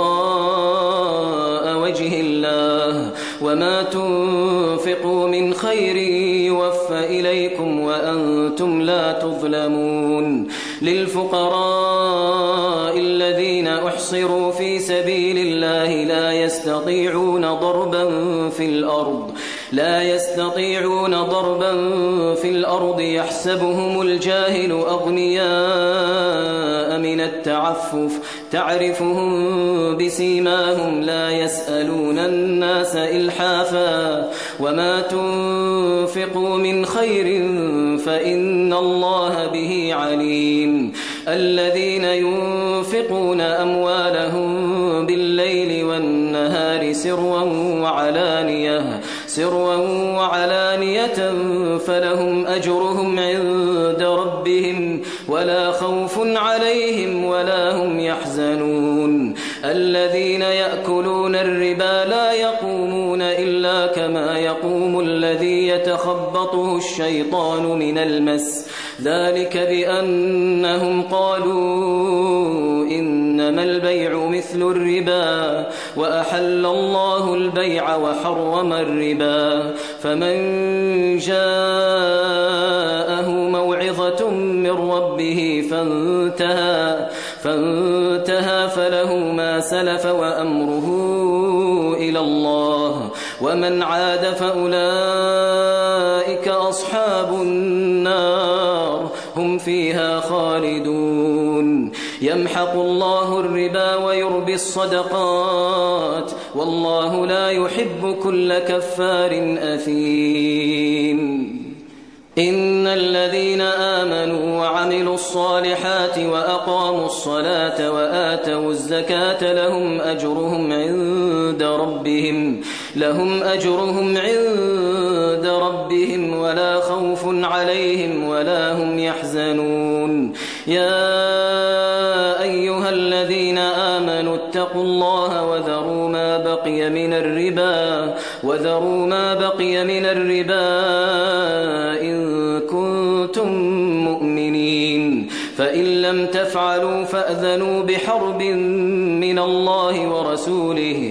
ابتغاء وجه الله وما تنفقوا من خير يوفى إليكم وأنتم لا تظلمون للفقراء الذين أحصروا في سبيل الله لا يستطيعون ضربا في الأرض يحسبهم الجاهل أغنياء من التعفف تعرفهم بسيماهم لا يسألون الناس إلحافا وما تنفقوا من خير فإن الله به عليم الذين ينفقون أموالهم بالليل والنهار سرا وعلانية فلهم أجرهم عند ربهم ولا خوف عليهم ولا هم يحزنون الذين يأكلون الربا لا يقومون إلا كما يقوم الذي يتخبطه الشيطان من المس ذلك بأنهم قالوا إنما البيع مثل الربا وأحل الله البيع وحرم الربا فمن جاءه موعظة من ربه فانتهى فله ما سلف وأمره إلى الله ومن عاد فأولئك أصحاب النار هم فيها خالدون يمحق الله الربا ويربي الصدقات والله لا يحب كل كفار أثيم إن الذين آمنوا وعملوا الصالحات وأقاموا الصلاة وآتوا الزكاة لهم أجرهم عند ربهم ولا خوف عليهم ولا هم يحزنون يا أيها الذين آمنوا اتقوا الله وذروا ما بقي من الربا إن كنتم مؤمنين فإن لم تفعلوا فأذنوا بحرب من الله ورسوله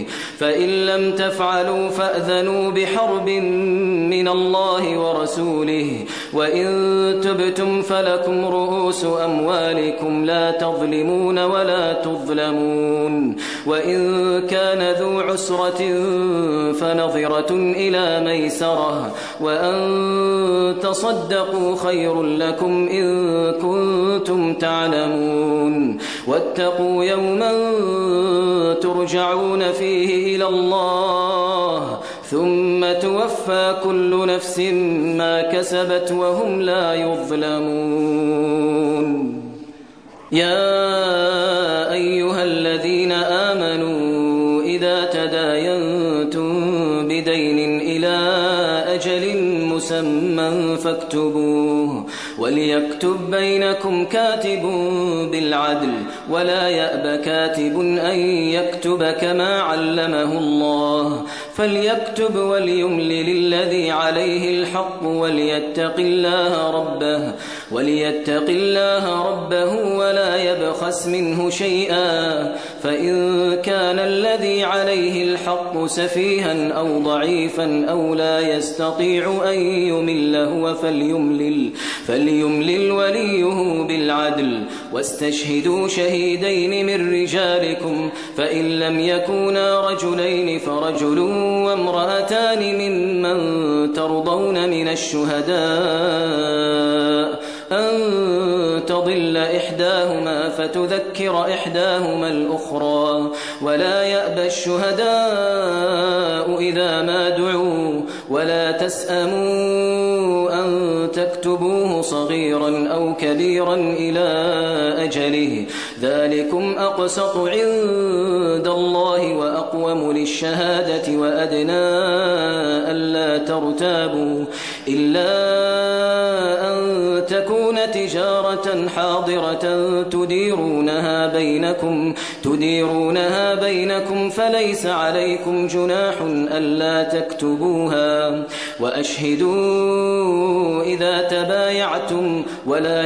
وإن تبتم فلكم رؤوس أموالكم لا تظلمون ولا تظلمون وإن كان ذو عسرة فنظرة إلى ميسرة وأن تصدقوا خير لكم إن كنتم تعلمون واتقوا يوما ترجعون فيه إلى الله ثم توفى كل نفس ما كسبت وهم لا يظلمون. يا أيها الذين آمنوا إذا تداينتم بدين إلى أجل مسمى فاكتبوه وليكتب بينكم كاتب بالعدل ولا يأب كاتب أن يكتب كما علمه الله فليكتب وليملل الذي عليه الحق وليتق الله ربه ولا يبخس منه شيئا فإن كان الذي عليه الحق سفيها أو ضعيفا أو لا يستطيع أن يمل هو فليملل وليه بالعدل واستشهدوا شهيدين من رجالكم فإن لم يكونا رجلين فرجل وامرأتان ممن ترضون من الشهداء أن تضل إحداهما فتذكر إحداهما الأخرى ولا يأبى الشهداء إذا ما دعوا ولا تسأموا أن تكتبوه صغيرا أو كبيرا إلى أجله ذلكم أقسط عند الله وأقوم للشهادة وأدنى ألا ترتابوا إلا أن تكون تجارة حاضرة تديرونها بينكم فليس عليكم جناح ألا تكتبوها وأشهدوا إذا تبايعتم ولا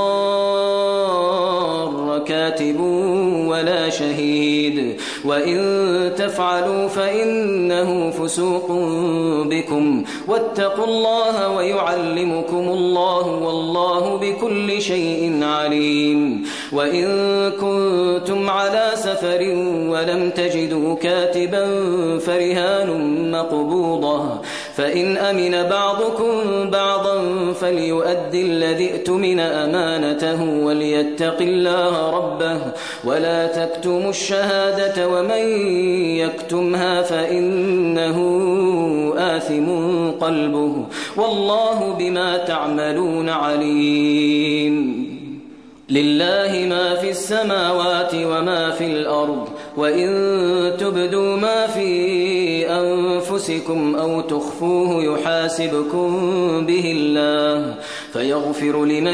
يضار كاتب ولا شهيد وإن تفعلوا فإنه فسوق بكم واتقوا الله ويعلمكم الله والله بكل شيء عليم. وإن كنتم على سفر ولم تجدوا كاتبا فرهان مقبوضة فإن أمن بعضكم بعضا فليؤدي الذي اؤتمن أمانته وليتق الله ربه ولا تكتموا الشهادة ومن يكتمها فإنه آثم قلبه والله بما تعملون عليم. لله ما في السماوات وما في الأرض وإن تبدوا ما في أنفسكم أو تخفوه يحاسبكم به الله فيغفر لمن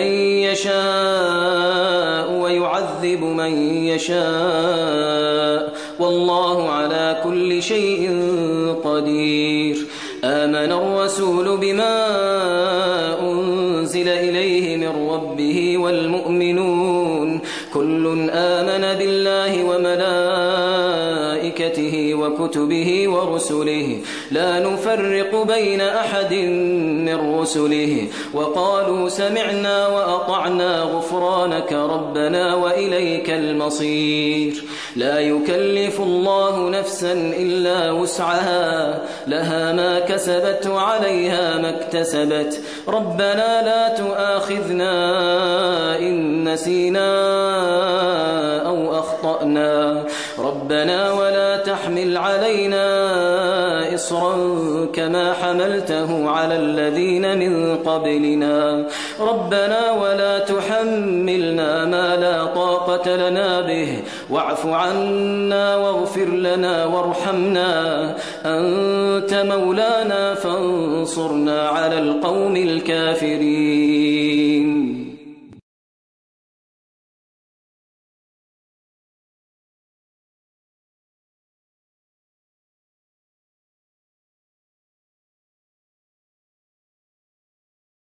يشاء ويعذب من يشاء والله على كل شيء قدير. آمن الرسول بما أنزل إليه من ربه والمؤمنون كل آمن بالله وملائكته وكتبه ورسله لا نفرق بين أحد من رسله وقالوا سمعنا وأطعنا غفرانك ربنا وإليك المصير. لا يكلف الله نفسا إلا وسعها لها ما كسبت وعليها ما اكتسبت ربنا لا تؤاخذنا إن نسينا أو أخطأنا ربنا ولا تحمل علينا إصرا كما حملته على الذين من قبلنا ربنا ولا تحملنا ما لا طاقة لنا به واعف عنا واغفر لنا وارحمنا أنت مولانا فانصرنا على القوم الكافرين.